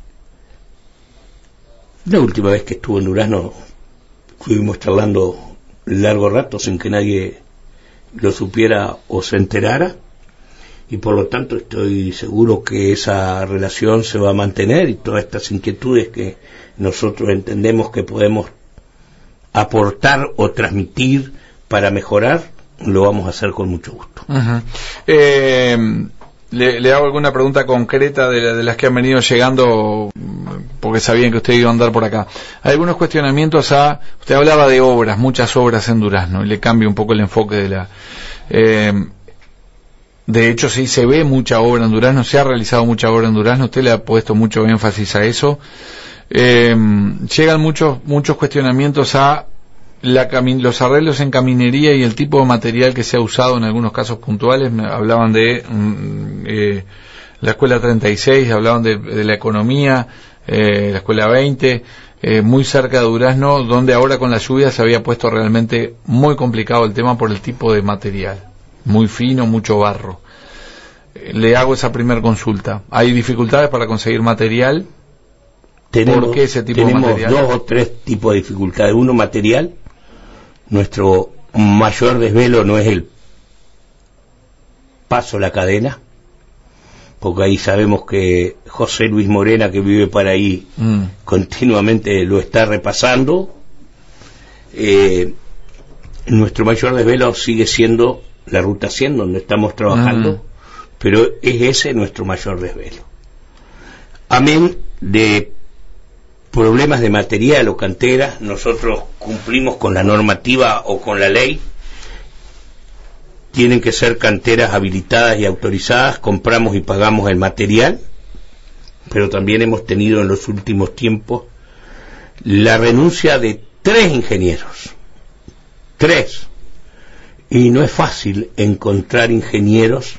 la última vez que estuvo en Durazno estuvimos charlando largo rato sin que nadie lo supiera o se enterara, y por lo tanto estoy seguro que esa relación se va a mantener, y todas estas inquietudes que nosotros entendemos que podemos aportar o transmitir para mejorar, lo vamos a hacer con mucho gusto. Uh-huh. eh, le, le hago alguna pregunta concreta de, la, de las que han venido llegando, porque sabían que usted iba a andar por acá. Hay algunos cuestionamientos a... Usted hablaba de obras, muchas obras en Durazno, y le cambio un poco el enfoque de la... Eh, de hecho, sí, se ve mucha obra en Durazno, se ha realizado mucha obra en Durazno, usted le ha puesto mucho énfasis a eso. Eh, llegan muchos muchos cuestionamientos a la cami- los arreglos en caminería y el tipo de material que se ha usado en algunos casos puntuales. Me hablaban de mm, eh, la escuela treinta y seis, hablaban de, de la economía, eh, la escuela veinte, eh, muy cerca de Durazno, donde ahora con la lluvia se había puesto realmente muy complicado el tema por el tipo de material, muy fino, mucho barro. Eh, le hago esa primera consulta. ¿Hay dificultades para conseguir material? Tenemos, ¿Por qué ese tipo tenemos de material? dos o tres tipos de dificultades. Uno, material. Nuestro mayor desvelo no es el paso a la cadena, porque ahí sabemos que José Luis Morena, que vive para ahí, mm. continuamente lo está repasando. Eh, nuestro mayor desvelo sigue siendo la ruta cien, donde estamos trabajando, mm. pero es ese nuestro mayor desvelo. Amén de problemas de material o cantera, nosotros cumplimos con la normativa o con la ley. Tienen que ser canteras habilitadas y autorizadas, compramos y pagamos el material, pero también hemos tenido en los últimos tiempos la renuncia de tres ingenieros, tres, y no es fácil encontrar ingenieros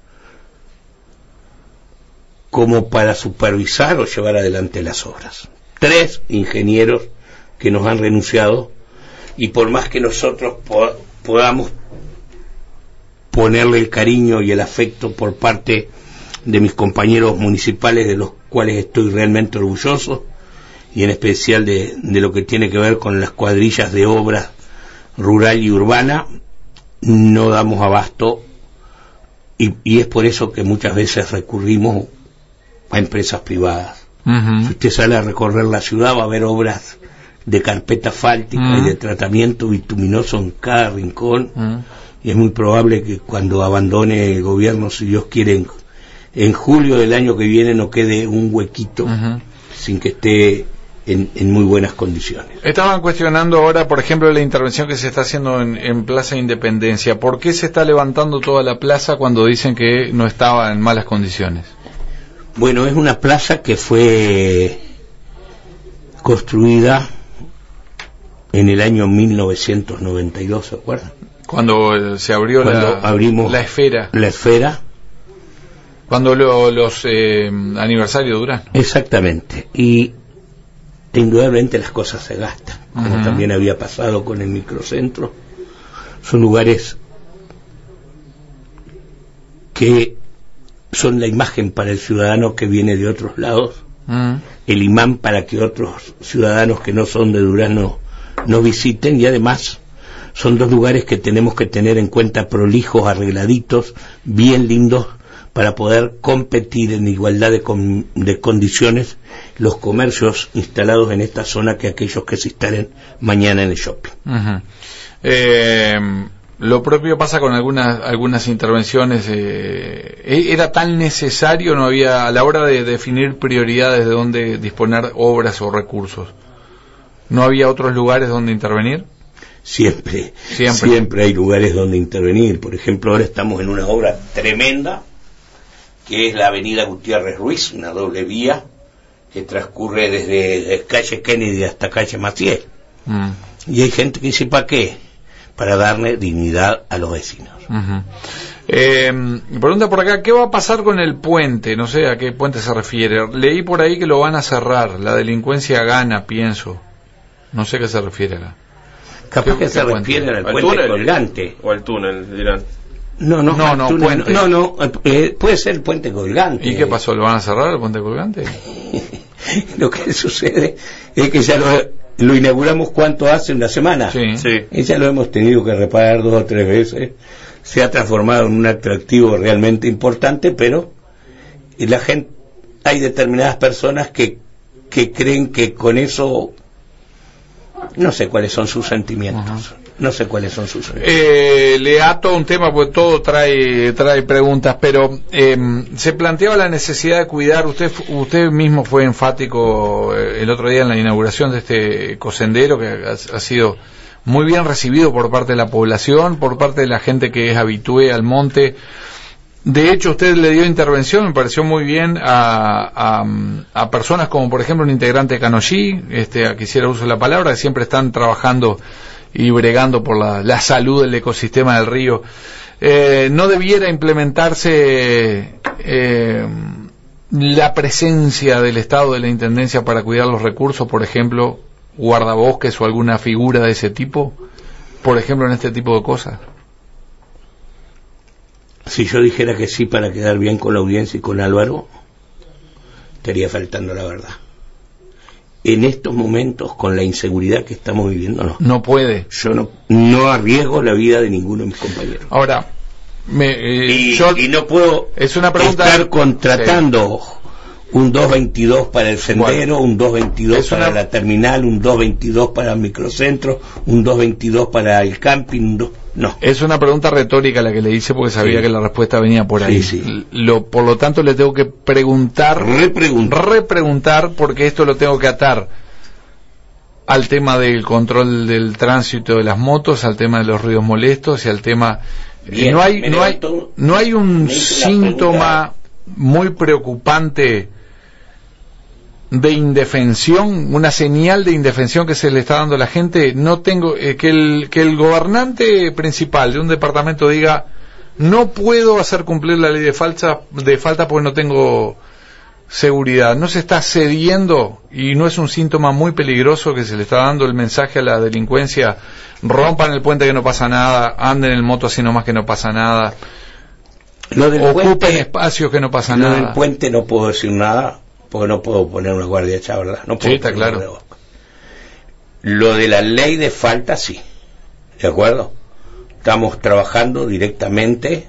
como para supervisar o llevar adelante las obras. Tres ingenieros que nos han renunciado, y por más que nosotros po- podamos ponerle el cariño y el afecto por parte de mis compañeros municipales, de los cuales estoy realmente orgulloso, y en especial de, de lo que tiene que ver con las cuadrillas de obra rural y urbana, no damos abasto, y, y es por eso que muchas veces recurrimos a empresas privadas. Uh-huh. Si usted sale a recorrer la ciudad, va a ver obras de carpeta asfáltica uh-huh. y de tratamiento bituminoso en cada rincón, uh-huh. y es muy probable que cuando abandone el gobierno, si Dios quiere, en, en julio del año que viene no quede un huequito uh-huh. sin que esté en, en muy buenas condiciones. Estaban cuestionando ahora, por ejemplo, la intervención que se está haciendo en, en Plaza Independencia. ¿Por qué se está levantando toda la plaza cuando dicen que no estaba en malas condiciones? Bueno, es una plaza que fue construida en el año mil novecientos noventa y dos, ¿se acuerdan? Cuando eh, se abrió Cuando la, abrimos la esfera. La esfera. Cuando lo, los eh, aniversarios de Durazno. Exactamente. Y indudablemente las cosas se gastan, como uh-huh. también había pasado con el microcentro. Son lugares que son la imagen para el ciudadano que viene de otros lados, uh-huh. el imán para que otros ciudadanos que no son de Durazno nos visiten, y además son dos lugares que tenemos que tener en cuenta, prolijos, arregladitos, bien lindos, para poder competir en igualdad de, con, de condiciones los comercios instalados en esta zona que aquellos que se instalen mañana en el shopping. Uh-huh. Eh, lo propio pasa con algunas algunas intervenciones. Eh, ¿Era tan necesario, no había, a la hora de definir prioridades de dónde disponer obras o recursos, no había otros lugares donde intervenir? Siempre, siempre, siempre hay lugares donde intervenir. Por ejemplo, ahora estamos en una obra tremenda, que es la avenida Gutiérrez Ruiz, una doble vía que transcurre desde calle Kennedy hasta calle Maciel. Mm. Y hay gente que dice, ¿para qué? Para darle dignidad a los vecinos. Uh-huh. Eh, pregunta por acá, ¿qué va a pasar con el puente? No sé a qué puente se refiere. Leí por ahí que lo van a cerrar. La delincuencia gana, pienso. No sé a qué se refiere acá. Capaz que se refiere al puente túnel, colgante. O al túnel, dirán. No, no, no, no, túnel, no, no, eh, puede ser el puente colgante. ¿Y qué pasó? ¿Lo van a cerrar el puente colgante? Lo que sucede es que ya lo, lo inauguramos, ¿cuánto hace? ¿Una semana? Sí. sí. Y ya lo hemos tenido que reparar dos o tres veces. Se ha transformado en un atractivo realmente importante, pero la gente, hay determinadas personas que, que creen que con eso, no sé cuáles son sus sentimientos. Uh-huh. No sé cuáles son sus... Eh, le ato un tema, porque todo trae trae preguntas, pero eh, se planteaba la necesidad de cuidar, usted usted mismo fue enfático eh, el otro día en la inauguración de este ecosendero, que ha, ha sido muy bien recibido por parte de la población, por parte de la gente que es habitué al monte. De hecho, usted le dio intervención, me pareció muy bien, a, a, a personas como, por ejemplo, un integrante de Canollí, este, a que hiciera uso de la palabra, que siempre están trabajando y bregando por la, la salud del ecosistema del río. Eh, ¿No debiera implementarse eh, la presencia del Estado, de la Intendencia, para cuidar los recursos, por ejemplo, guardabosques o alguna figura de ese tipo, por ejemplo, en este tipo de cosas? Si yo dijera que sí para quedar bien con la audiencia y con Álvaro, estaría faltando la verdad. En estos momentos, con la inseguridad que estamos viviendo, no. No puede. Yo no, no arriesgo la vida de ninguno de mis compañeros. Ahora, me, eh, y, yo, y no puedo es una pregunta, estar contratando sí. un dos veintidós para el sendero, bueno, un dos veintidós para una... la terminal, un dos veintidós para el microcentro, un dos veintidós para el camping, un dos... no. Es una pregunta retórica la que le hice, porque sabía sí. que la respuesta venía por ahí. Sí, sí. Lo, por lo tanto, le tengo que preguntar, repreguntar, repreguntar, porque esto lo tengo que atar al tema del control del tránsito de las motos, al tema de los ruidos molestos y al tema... Bien, no hay no hay, no hay un síntoma muy preocupante de indefensión, una señal de indefensión que se le está dando a la gente. No tengo eh, que el que el gobernante principal de un departamento diga: no puedo hacer cumplir la ley de falta de falta porque no tengo seguridad. No se está cediendo, y no es un síntoma muy peligroso que se le está dando el mensaje a la delincuencia: rompan el puente que no pasa nada, anden en el moto así nomás que no pasa nada, lo del ocupen puente, espacios que no pasa lo nada. Lo del puente no puedo decir nada, porque no puedo poner una guardia hecha, ¿verdad? No puedo. Sí, está claro. Lo de la ley de falta, sí, ¿de acuerdo? Estamos trabajando directamente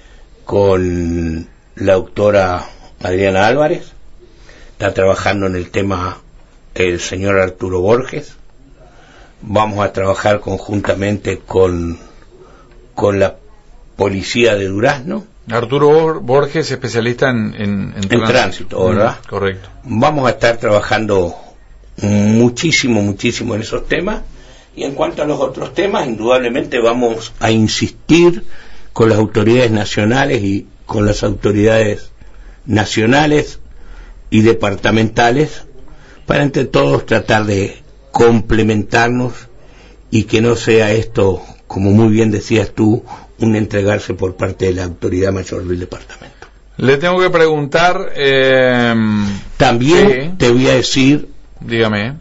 con la doctora Adriana Álvarez, está trabajando en el tema el señor Arturo Borges, vamos a trabajar conjuntamente con, con la policía de Durazno. Arturo Borges, especialista en, en, en, en tránsito, tránsito, ¿verdad? Mm, correcto. Vamos a estar trabajando muchísimo, muchísimo en esos temas, y en cuanto a los otros temas, indudablemente vamos a insistir con las autoridades nacionales y con las autoridades nacionales y departamentales para entre todos tratar de complementarnos y que no sea esto, como muy bien decías tú, un entregarse por parte de la autoridad mayor del departamento. Le tengo que preguntar eh, también ¿qué? Te voy a decir, dígame,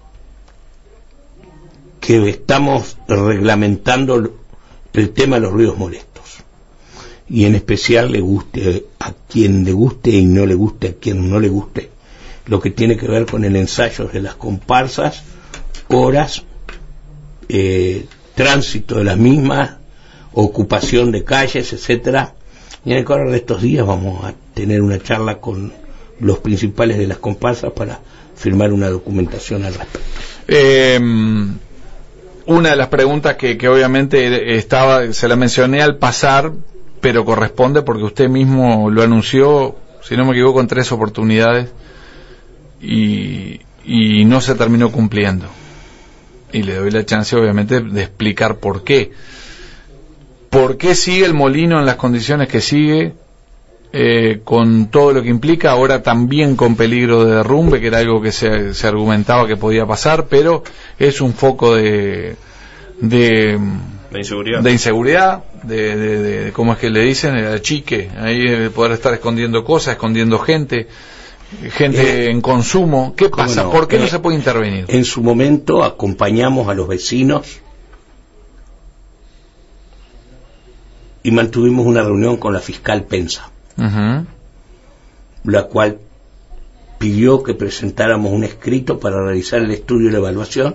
que estamos reglamentando el tema de los ruidos molestos, y en especial le guste a quien le guste y no le guste a quien no le guste, lo que tiene que ver con el ensayo de las comparsas, horas, eh, tránsito de las mismas, ocupación de calles, etcétera. Y en el correr de estos días vamos a tener una charla con los principales de las comparsas para firmar una documentación al respecto. Eh, una de las preguntas que, que obviamente estaba, se la mencioné al pasar, pero corresponde porque usted mismo lo anunció, si no me equivoco, en tres oportunidades, y, y no se terminó cumpliendo. Y le doy la chance, obviamente, de explicar por qué. ¿Por qué sigue el molino en las condiciones que sigue, eh, con todo lo que implica, ahora también con peligro de derrumbe, que era algo que se, se argumentaba que podía pasar, pero es un foco de... de de inseguridad, de, inseguridad, de, de, de, de ¿cómo es que le dicen? El achique, ahí de poder estar escondiendo cosas, escondiendo gente, gente eh, en consumo. ¿Qué pasa? No? ¿Por qué eh, no se puede intervenir? En su momento acompañamos a los vecinos y mantuvimos una reunión con la fiscal Pensa, uh-huh. la cual pidió que presentáramos un escrito para realizar el estudio y la evaluación,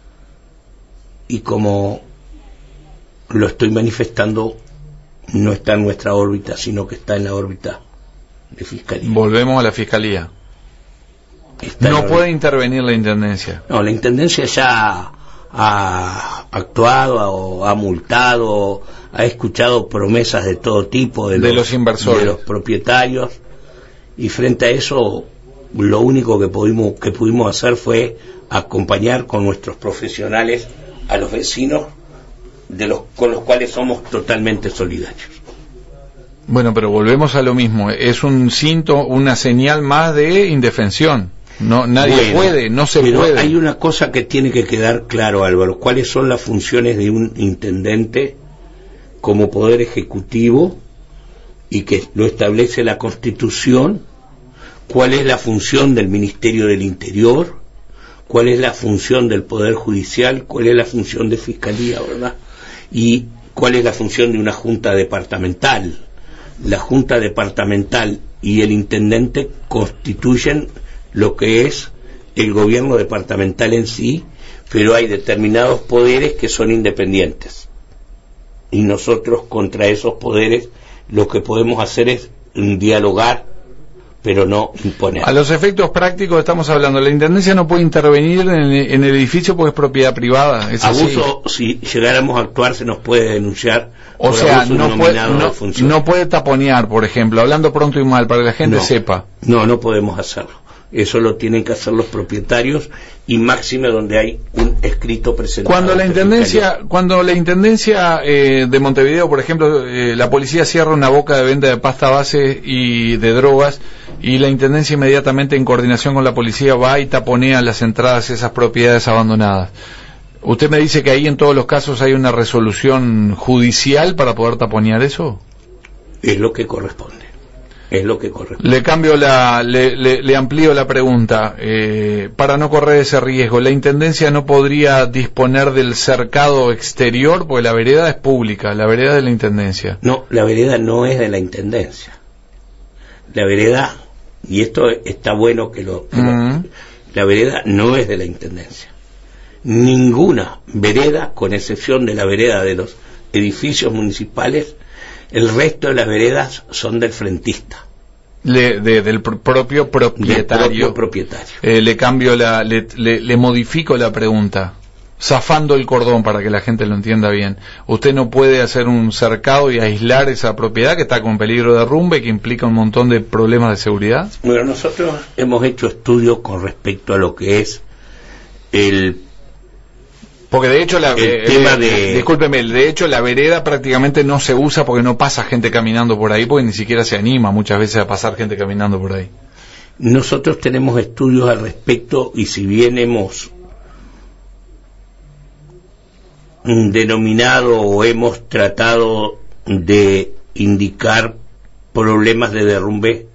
y como lo estoy manifestando, no está en nuestra órbita, sino que está en la órbita de Fiscalía. Volvemos a la Fiscalía. Está no puede intervenir la Intendencia. No, la Intendencia ya ha actuado, ha, ha multado, ha escuchado promesas de todo tipo de, de los, los inversores, de los propietarios, y frente a eso lo único que pudimos que pudimos hacer fue acompañar con nuestros profesionales a los vecinos de los con los cuales somos totalmente solidarios. Bueno, pero volvemos a lo mismo, es un síntoma, una señal más de indefensión. No, nadie bueno, puede, no se pero puede. Hay una cosa que tiene que quedar claro, Álvaro, cuáles son las funciones de un intendente como poder ejecutivo y que lo establece la Constitución, cuál es la función del Ministerio del Interior, cuál es la función del Poder Judicial, cuál es la función de Fiscalía, ¿verdad? Y cuál es la función de una Junta Departamental. La Junta Departamental y el Intendente constituyen lo que es el gobierno departamental en sí, pero hay determinados poderes que son independientes. Y nosotros contra esos poderes lo que podemos hacer es dialogar, pero no imponer. A los efectos prácticos estamos hablando, la Intendencia no puede intervenir en el, en el edificio porque es propiedad privada. ¿Es abuso, así? Si llegáramos a actuar se nos puede denunciar. O sea, no puede, no, no puede taponear, por ejemplo, hablando pronto y mal, para que la gente no, sepa. No, no podemos hacerlo. Eso lo tienen que hacer los propietarios y máxime donde hay un escrito presentado. Cuando la intendencia, cuando la intendencia eh, de Montevideo, por ejemplo, eh, la policía cierra una boca de venta de pasta base y de drogas, y la intendencia inmediatamente en coordinación con la policía va y taponea las entradas a esas propiedades abandonadas. ¿Usted me dice que ahí en todos los casos hay una resolución judicial para poder taponear eso? Es lo que corresponde. Es lo que corresponde. Le cambio la, le, le, le amplío la pregunta, eh, para no correr ese riesgo, ¿la Intendencia no podría disponer del cercado exterior? Porque la vereda es pública, la vereda de la Intendencia. No, la vereda no es de la Intendencia. La vereda, y esto está bueno que lo... Que uh-huh. lo la vereda no es de la Intendencia. Ninguna vereda, con excepción de la vereda de los edificios municipales, el resto de las veredas son del frentista. Le, de, del pr- propio propietario. Del propio propietario. Eh, le cambio la, le, le, le modifico la pregunta, zafando el cordón para que la gente lo entienda bien. Usted no puede hacer un cercado y aislar esa propiedad que está con peligro de derrumbe, que implica un montón de problemas de seguridad. Bueno, nosotros hemos hecho estudios con respecto a lo que es el Porque de hecho la el eh, tema eh, de discúlpeme, de hecho la vereda prácticamente no se usa porque no pasa gente caminando por ahí, porque ni siquiera se anima muchas veces a pasar gente caminando por ahí. Nosotros tenemos estudios al respecto, y si bien hemos denominado o hemos tratado de indicar problemas de derrumbe,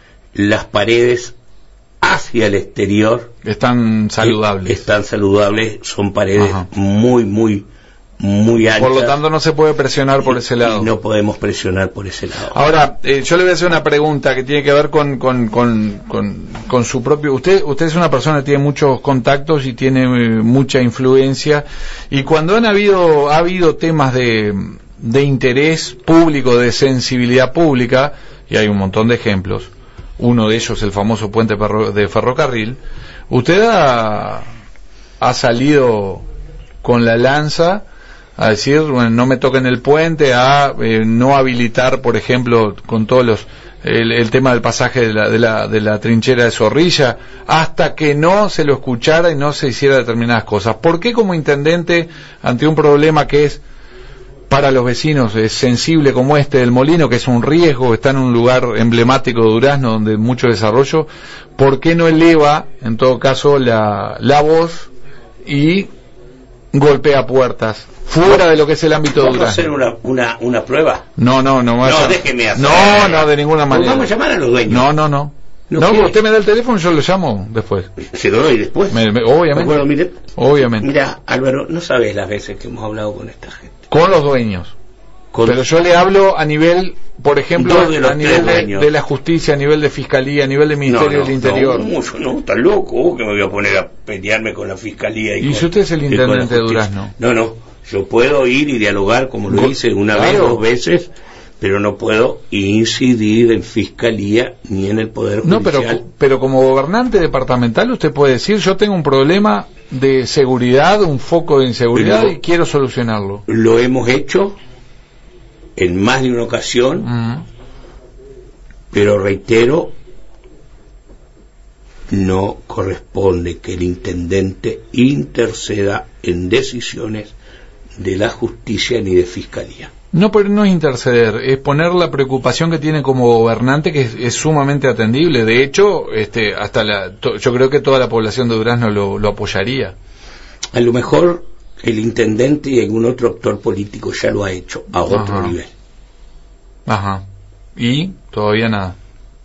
las paredes hacia el exterior están saludables. Están saludables, son paredes Ajá. muy, muy, muy altas. Por lo tanto, no se puede presionar por ese lado. Y no podemos presionar por ese lado. Ahora, eh, yo le voy a hacer una pregunta que tiene que ver con con, con, con, con su propio... Usted usted es una persona que tiene muchos contactos y tiene eh, mucha influencia, y cuando han habido ha habido temas de, de interés público, de sensibilidad pública, y hay un montón de ejemplos, uno de ellos el famoso puente de ferrocarril, usted ha, ha salido con la lanza a decir, bueno, no me toquen el puente, a eh, no habilitar, por ejemplo, con todos los el, el tema del pasaje de la, de la de la trinchera de Zorrilla, hasta que no se lo escuchara y no se hiciera determinadas cosas. ¿Por qué como intendente, ante un problema que es para los vecinos es sensible como este del Molino, que es un riesgo, está en un lugar emblemático de Durazno donde hay mucho desarrollo, por qué no eleva en todo caso la, la voz y golpea puertas fuera de lo que es el ámbito de Durazno? ¿Vamos a hacer una, una, una prueba? No, no, no. No, a... déjeme hacer. No, no, de ninguna manera. Vamos a llamar a los dueños. No, no, no. No, no usted me da el teléfono, yo lo llamo después. ¿Se lo doy después? Me, me, obviamente. Bueno, mire, obviamente. Mira, Álvaro, no sabes las veces que hemos hablado con esta gente. Con los dueños. Con... Pero yo le hablo a nivel, por ejemplo, a nivel de, de la justicia, a nivel de fiscalía, a nivel del Ministerio no, no, del Interior. No, no, no, está loco, vos que me voy a poner a pelearme con la fiscalía. Y, ¿Y con, si usted es el intendente de Durazno? No, no, yo puedo ir y dialogar como lo hice una claro. vez, dos veces, pero no puedo incidir en fiscalía ni en el Poder Judicial. No, pero, pero como gobernante departamental usted puede decir, yo tengo un problema, de seguridad, un foco de inseguridad, lo, y quiero solucionarlo. Lo hemos hecho en más de una ocasión, uh-huh. pero reitero, no corresponde que el intendente interceda en decisiones de la justicia ni de fiscalía. No, pero no es interceder, es poner la preocupación que tiene como gobernante, que es, es sumamente atendible. De hecho, este, hasta la, to, yo creo que toda la población de Durazno lo, lo apoyaría. A lo mejor el intendente y algún otro actor político ya lo ha hecho a otro Ajá. nivel. Ajá. Y todavía nada.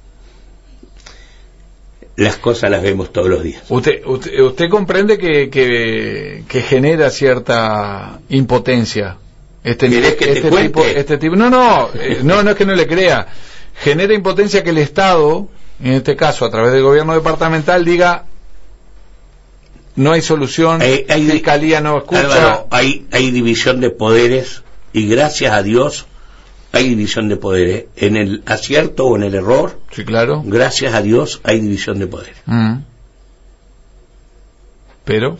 Las cosas las vemos todos los días. Usted, usted, usted comprende que, que, que genera cierta impotencia. Este, ¿Querés que este te cuente? tipo, este tipo, no, no, eh, no, no es que no le crea. Genera impotencia que el Estado, en este caso a través del gobierno departamental, diga no hay solución, hay, hay, fiscalía no escucha. Álvaro, hay, hay división de poderes y gracias a Dios hay división de poderes. En el acierto o en el error, sí, claro. Gracias a Dios hay división de poderes. Mm. Pero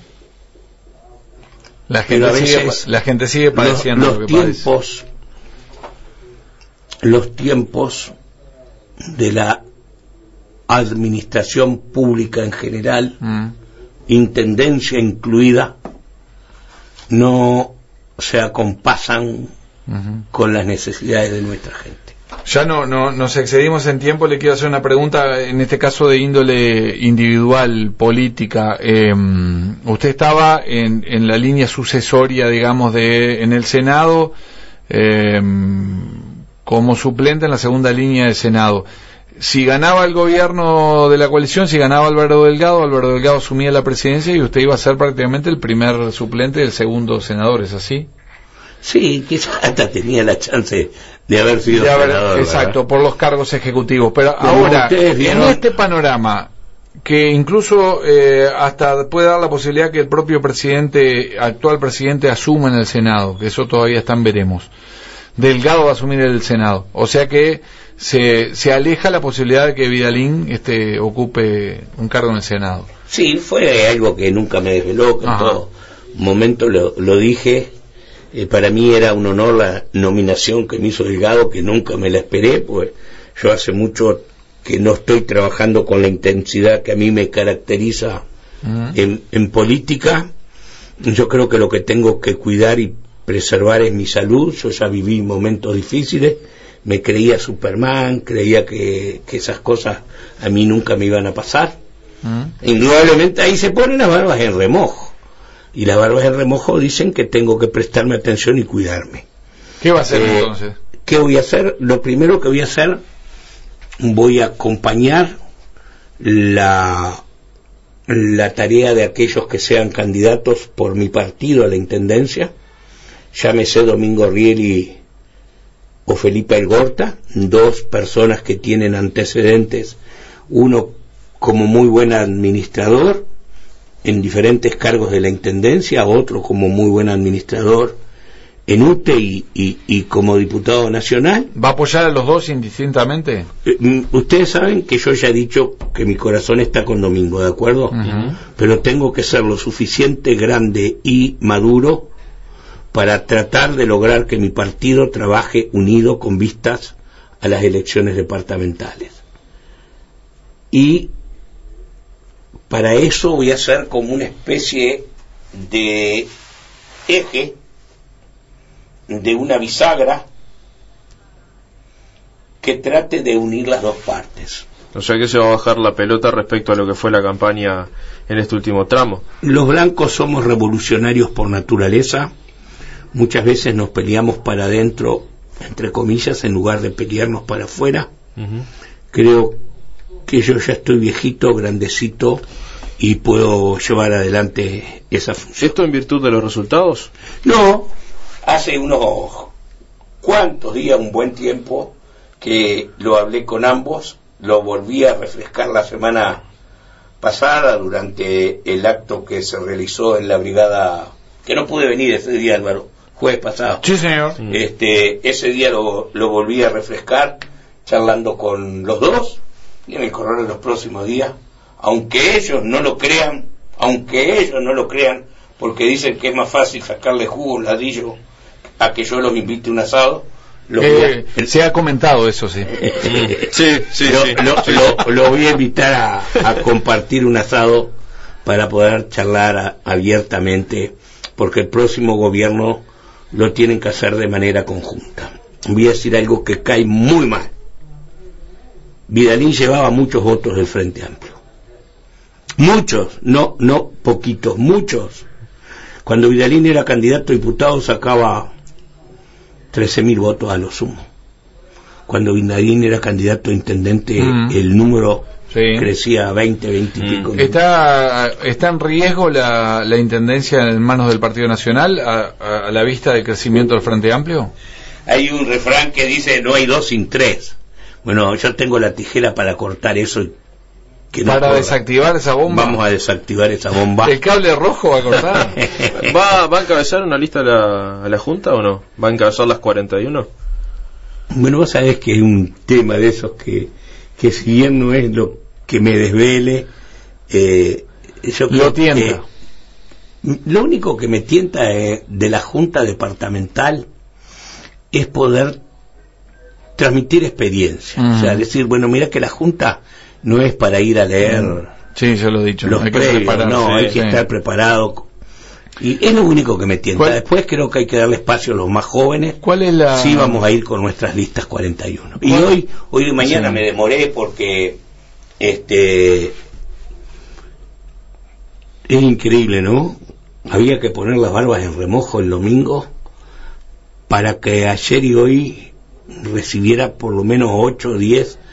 la gente, Pero a sigue, veces la gente sigue padeciendo los, los lo que tiempos padece. Los tiempos de la administración pública en general, mm. intendencia incluida, no se acompasan uh-huh. con las necesidades de nuestra gente. Ya no, no nos excedimos en tiempo. Le quiero hacer una pregunta, en este caso de índole individual, política. Eh, usted estaba en, en la línea sucesoria, digamos, de en el Senado, eh, como suplente en la segunda línea del Senado. Si ganaba el gobierno de la coalición, si ganaba Álvaro Delgado, Álvaro Delgado asumía la presidencia y usted iba a ser prácticamente el primer suplente del segundo senador, ¿es así? Sí, quizás hasta tenía la chance de haber sido de haber, senador, exacto, ¿verdad? Por los cargos ejecutivos. Pero Como ahora, en vieron, este panorama, que incluso eh, hasta puede dar la posibilidad que el propio presidente, actual presidente, asuma en el Senado, que eso todavía está en veremos. Delgado va a asumir el Senado, o sea que se, se aleja la posibilidad de que Vidalín este, ocupe un cargo en el Senado. Sí, fue algo que nunca me desveló, que en todo momento lo, lo dije. Eh, para mí era un honor la nominación que me hizo Delgado, que nunca me la esperé, pues yo hace mucho que no estoy trabajando con la intensidad que a mí me caracteriza uh-huh. en, en política. Yo creo que lo que tengo que cuidar y preservar es mi salud. Yo ya viví momentos difíciles, me creía Superman, creía que, que esas cosas a mí nunca me iban a pasar. Uh-huh. Indudablemente ahí se ponen las barbas en remojo. Y las barbas en remojo dicen que tengo que prestarme atención y cuidarme. ¿Qué va a hacer eh, entonces? ¿Qué voy a hacer? Lo primero que voy a hacer, voy a acompañar la, la tarea de aquellos que sean candidatos por mi partido a la intendencia, llámese Domingo Rieli o Felipe Algorta, dos personas que tienen antecedentes, uno como muy buen administrador en diferentes cargos de la intendencia, otro como muy buen administrador en U T E y, y, y como diputado nacional. ¿Va a apoyar a los dos indistintamente? Eh, ustedes saben que yo ya he dicho que mi corazón está con Domingo, ¿de acuerdo? Uh-huh. Pero tengo que ser lo suficiente grande y maduro para tratar de lograr que mi partido trabaje unido con vistas a las elecciones departamentales. Y para eso voy a hacer como una especie de eje, de una bisagra que trate de unir las dos partes. O sea que se va a bajar la pelota respecto a lo que fue la campaña en este último tramo. Los blancos somos revolucionarios por naturaleza. Muchas veces nos peleamos para adentro, entre comillas, en lugar de pelearnos para afuera. Uh-huh. Creo que yo ya estoy viejito, grandecito, y puedo llevar adelante esa función. ¿Esto en virtud de los resultados? No, hace unos cuantos días, un buen tiempo, que lo hablé con ambos, lo volví a refrescar la semana pasada durante el acto que se realizó en la brigada, que no pude venir ese día, Álvaro, jueves pasado. Sí, señor. Este, ese día lo, lo volví a refrescar, charlando con los dos, y en el correr de los próximos días, aunque ellos no lo crean, aunque ellos no lo crean, porque dicen que es más fácil sacarle jugo a un ladrillo a que yo los invite a un asado. Lo eh, a, se ha comentado eso, sí. sí, sí, lo, sí. Lo, sí. Lo, lo voy a invitar a, a compartir un asado para poder charlar a, abiertamente, porque el próximo gobierno lo tienen que hacer de manera conjunta. Voy a decir algo que cae muy mal. Vidalín llevaba muchos votos del Frente Amplio. Muchos, no, no poquitos, muchos. Cuando Vidalín era candidato a diputado sacaba trece mil votos a lo sumo. Cuando Vidalín era candidato a intendente, mm. el número sí. crecía a veinte, veinte y mm. pico. ¿Está, ¿Está en riesgo la, la intendencia en manos del Partido Nacional a, a, a la vista del crecimiento del Frente Amplio? Hay un refrán que dice no hay dos sin tres. Bueno, yo tengo la tijera para cortar eso. Que no para corra. Desactivar esa bomba. Vamos a desactivar esa bomba. ¿El cable rojo va a cortar? ¿Va, ¿Va a encabezar una lista a la, a la Junta o no? ¿Va a encabezar las cuarenta y uno? Bueno, vos sabés que es un tema de esos que, que si bien no es lo que me desvele, eh, yo creo lo tienta. Que, lo único que me tienta eh, de la Junta Departamental es poder transmitir experiencia. Mm. O sea, decir, bueno, mira que la Junta no es para ir a leer mm. sí, yo lo he dicho, los hay previos, que no, hay que sí. estar preparado. Y es lo único que me tienta. ¿Cuál? Después creo que hay que darle espacio a los más jóvenes. ¿Cuál es la...? Sí, vamos a ir con nuestras listas cuarenta y uno. Y hoy, hoy y mañana sí. me demoré porque este es increíble, ¿no? Había que poner las barbas en remojo el domingo para que ayer y hoy recibiera por lo menos ocho o diez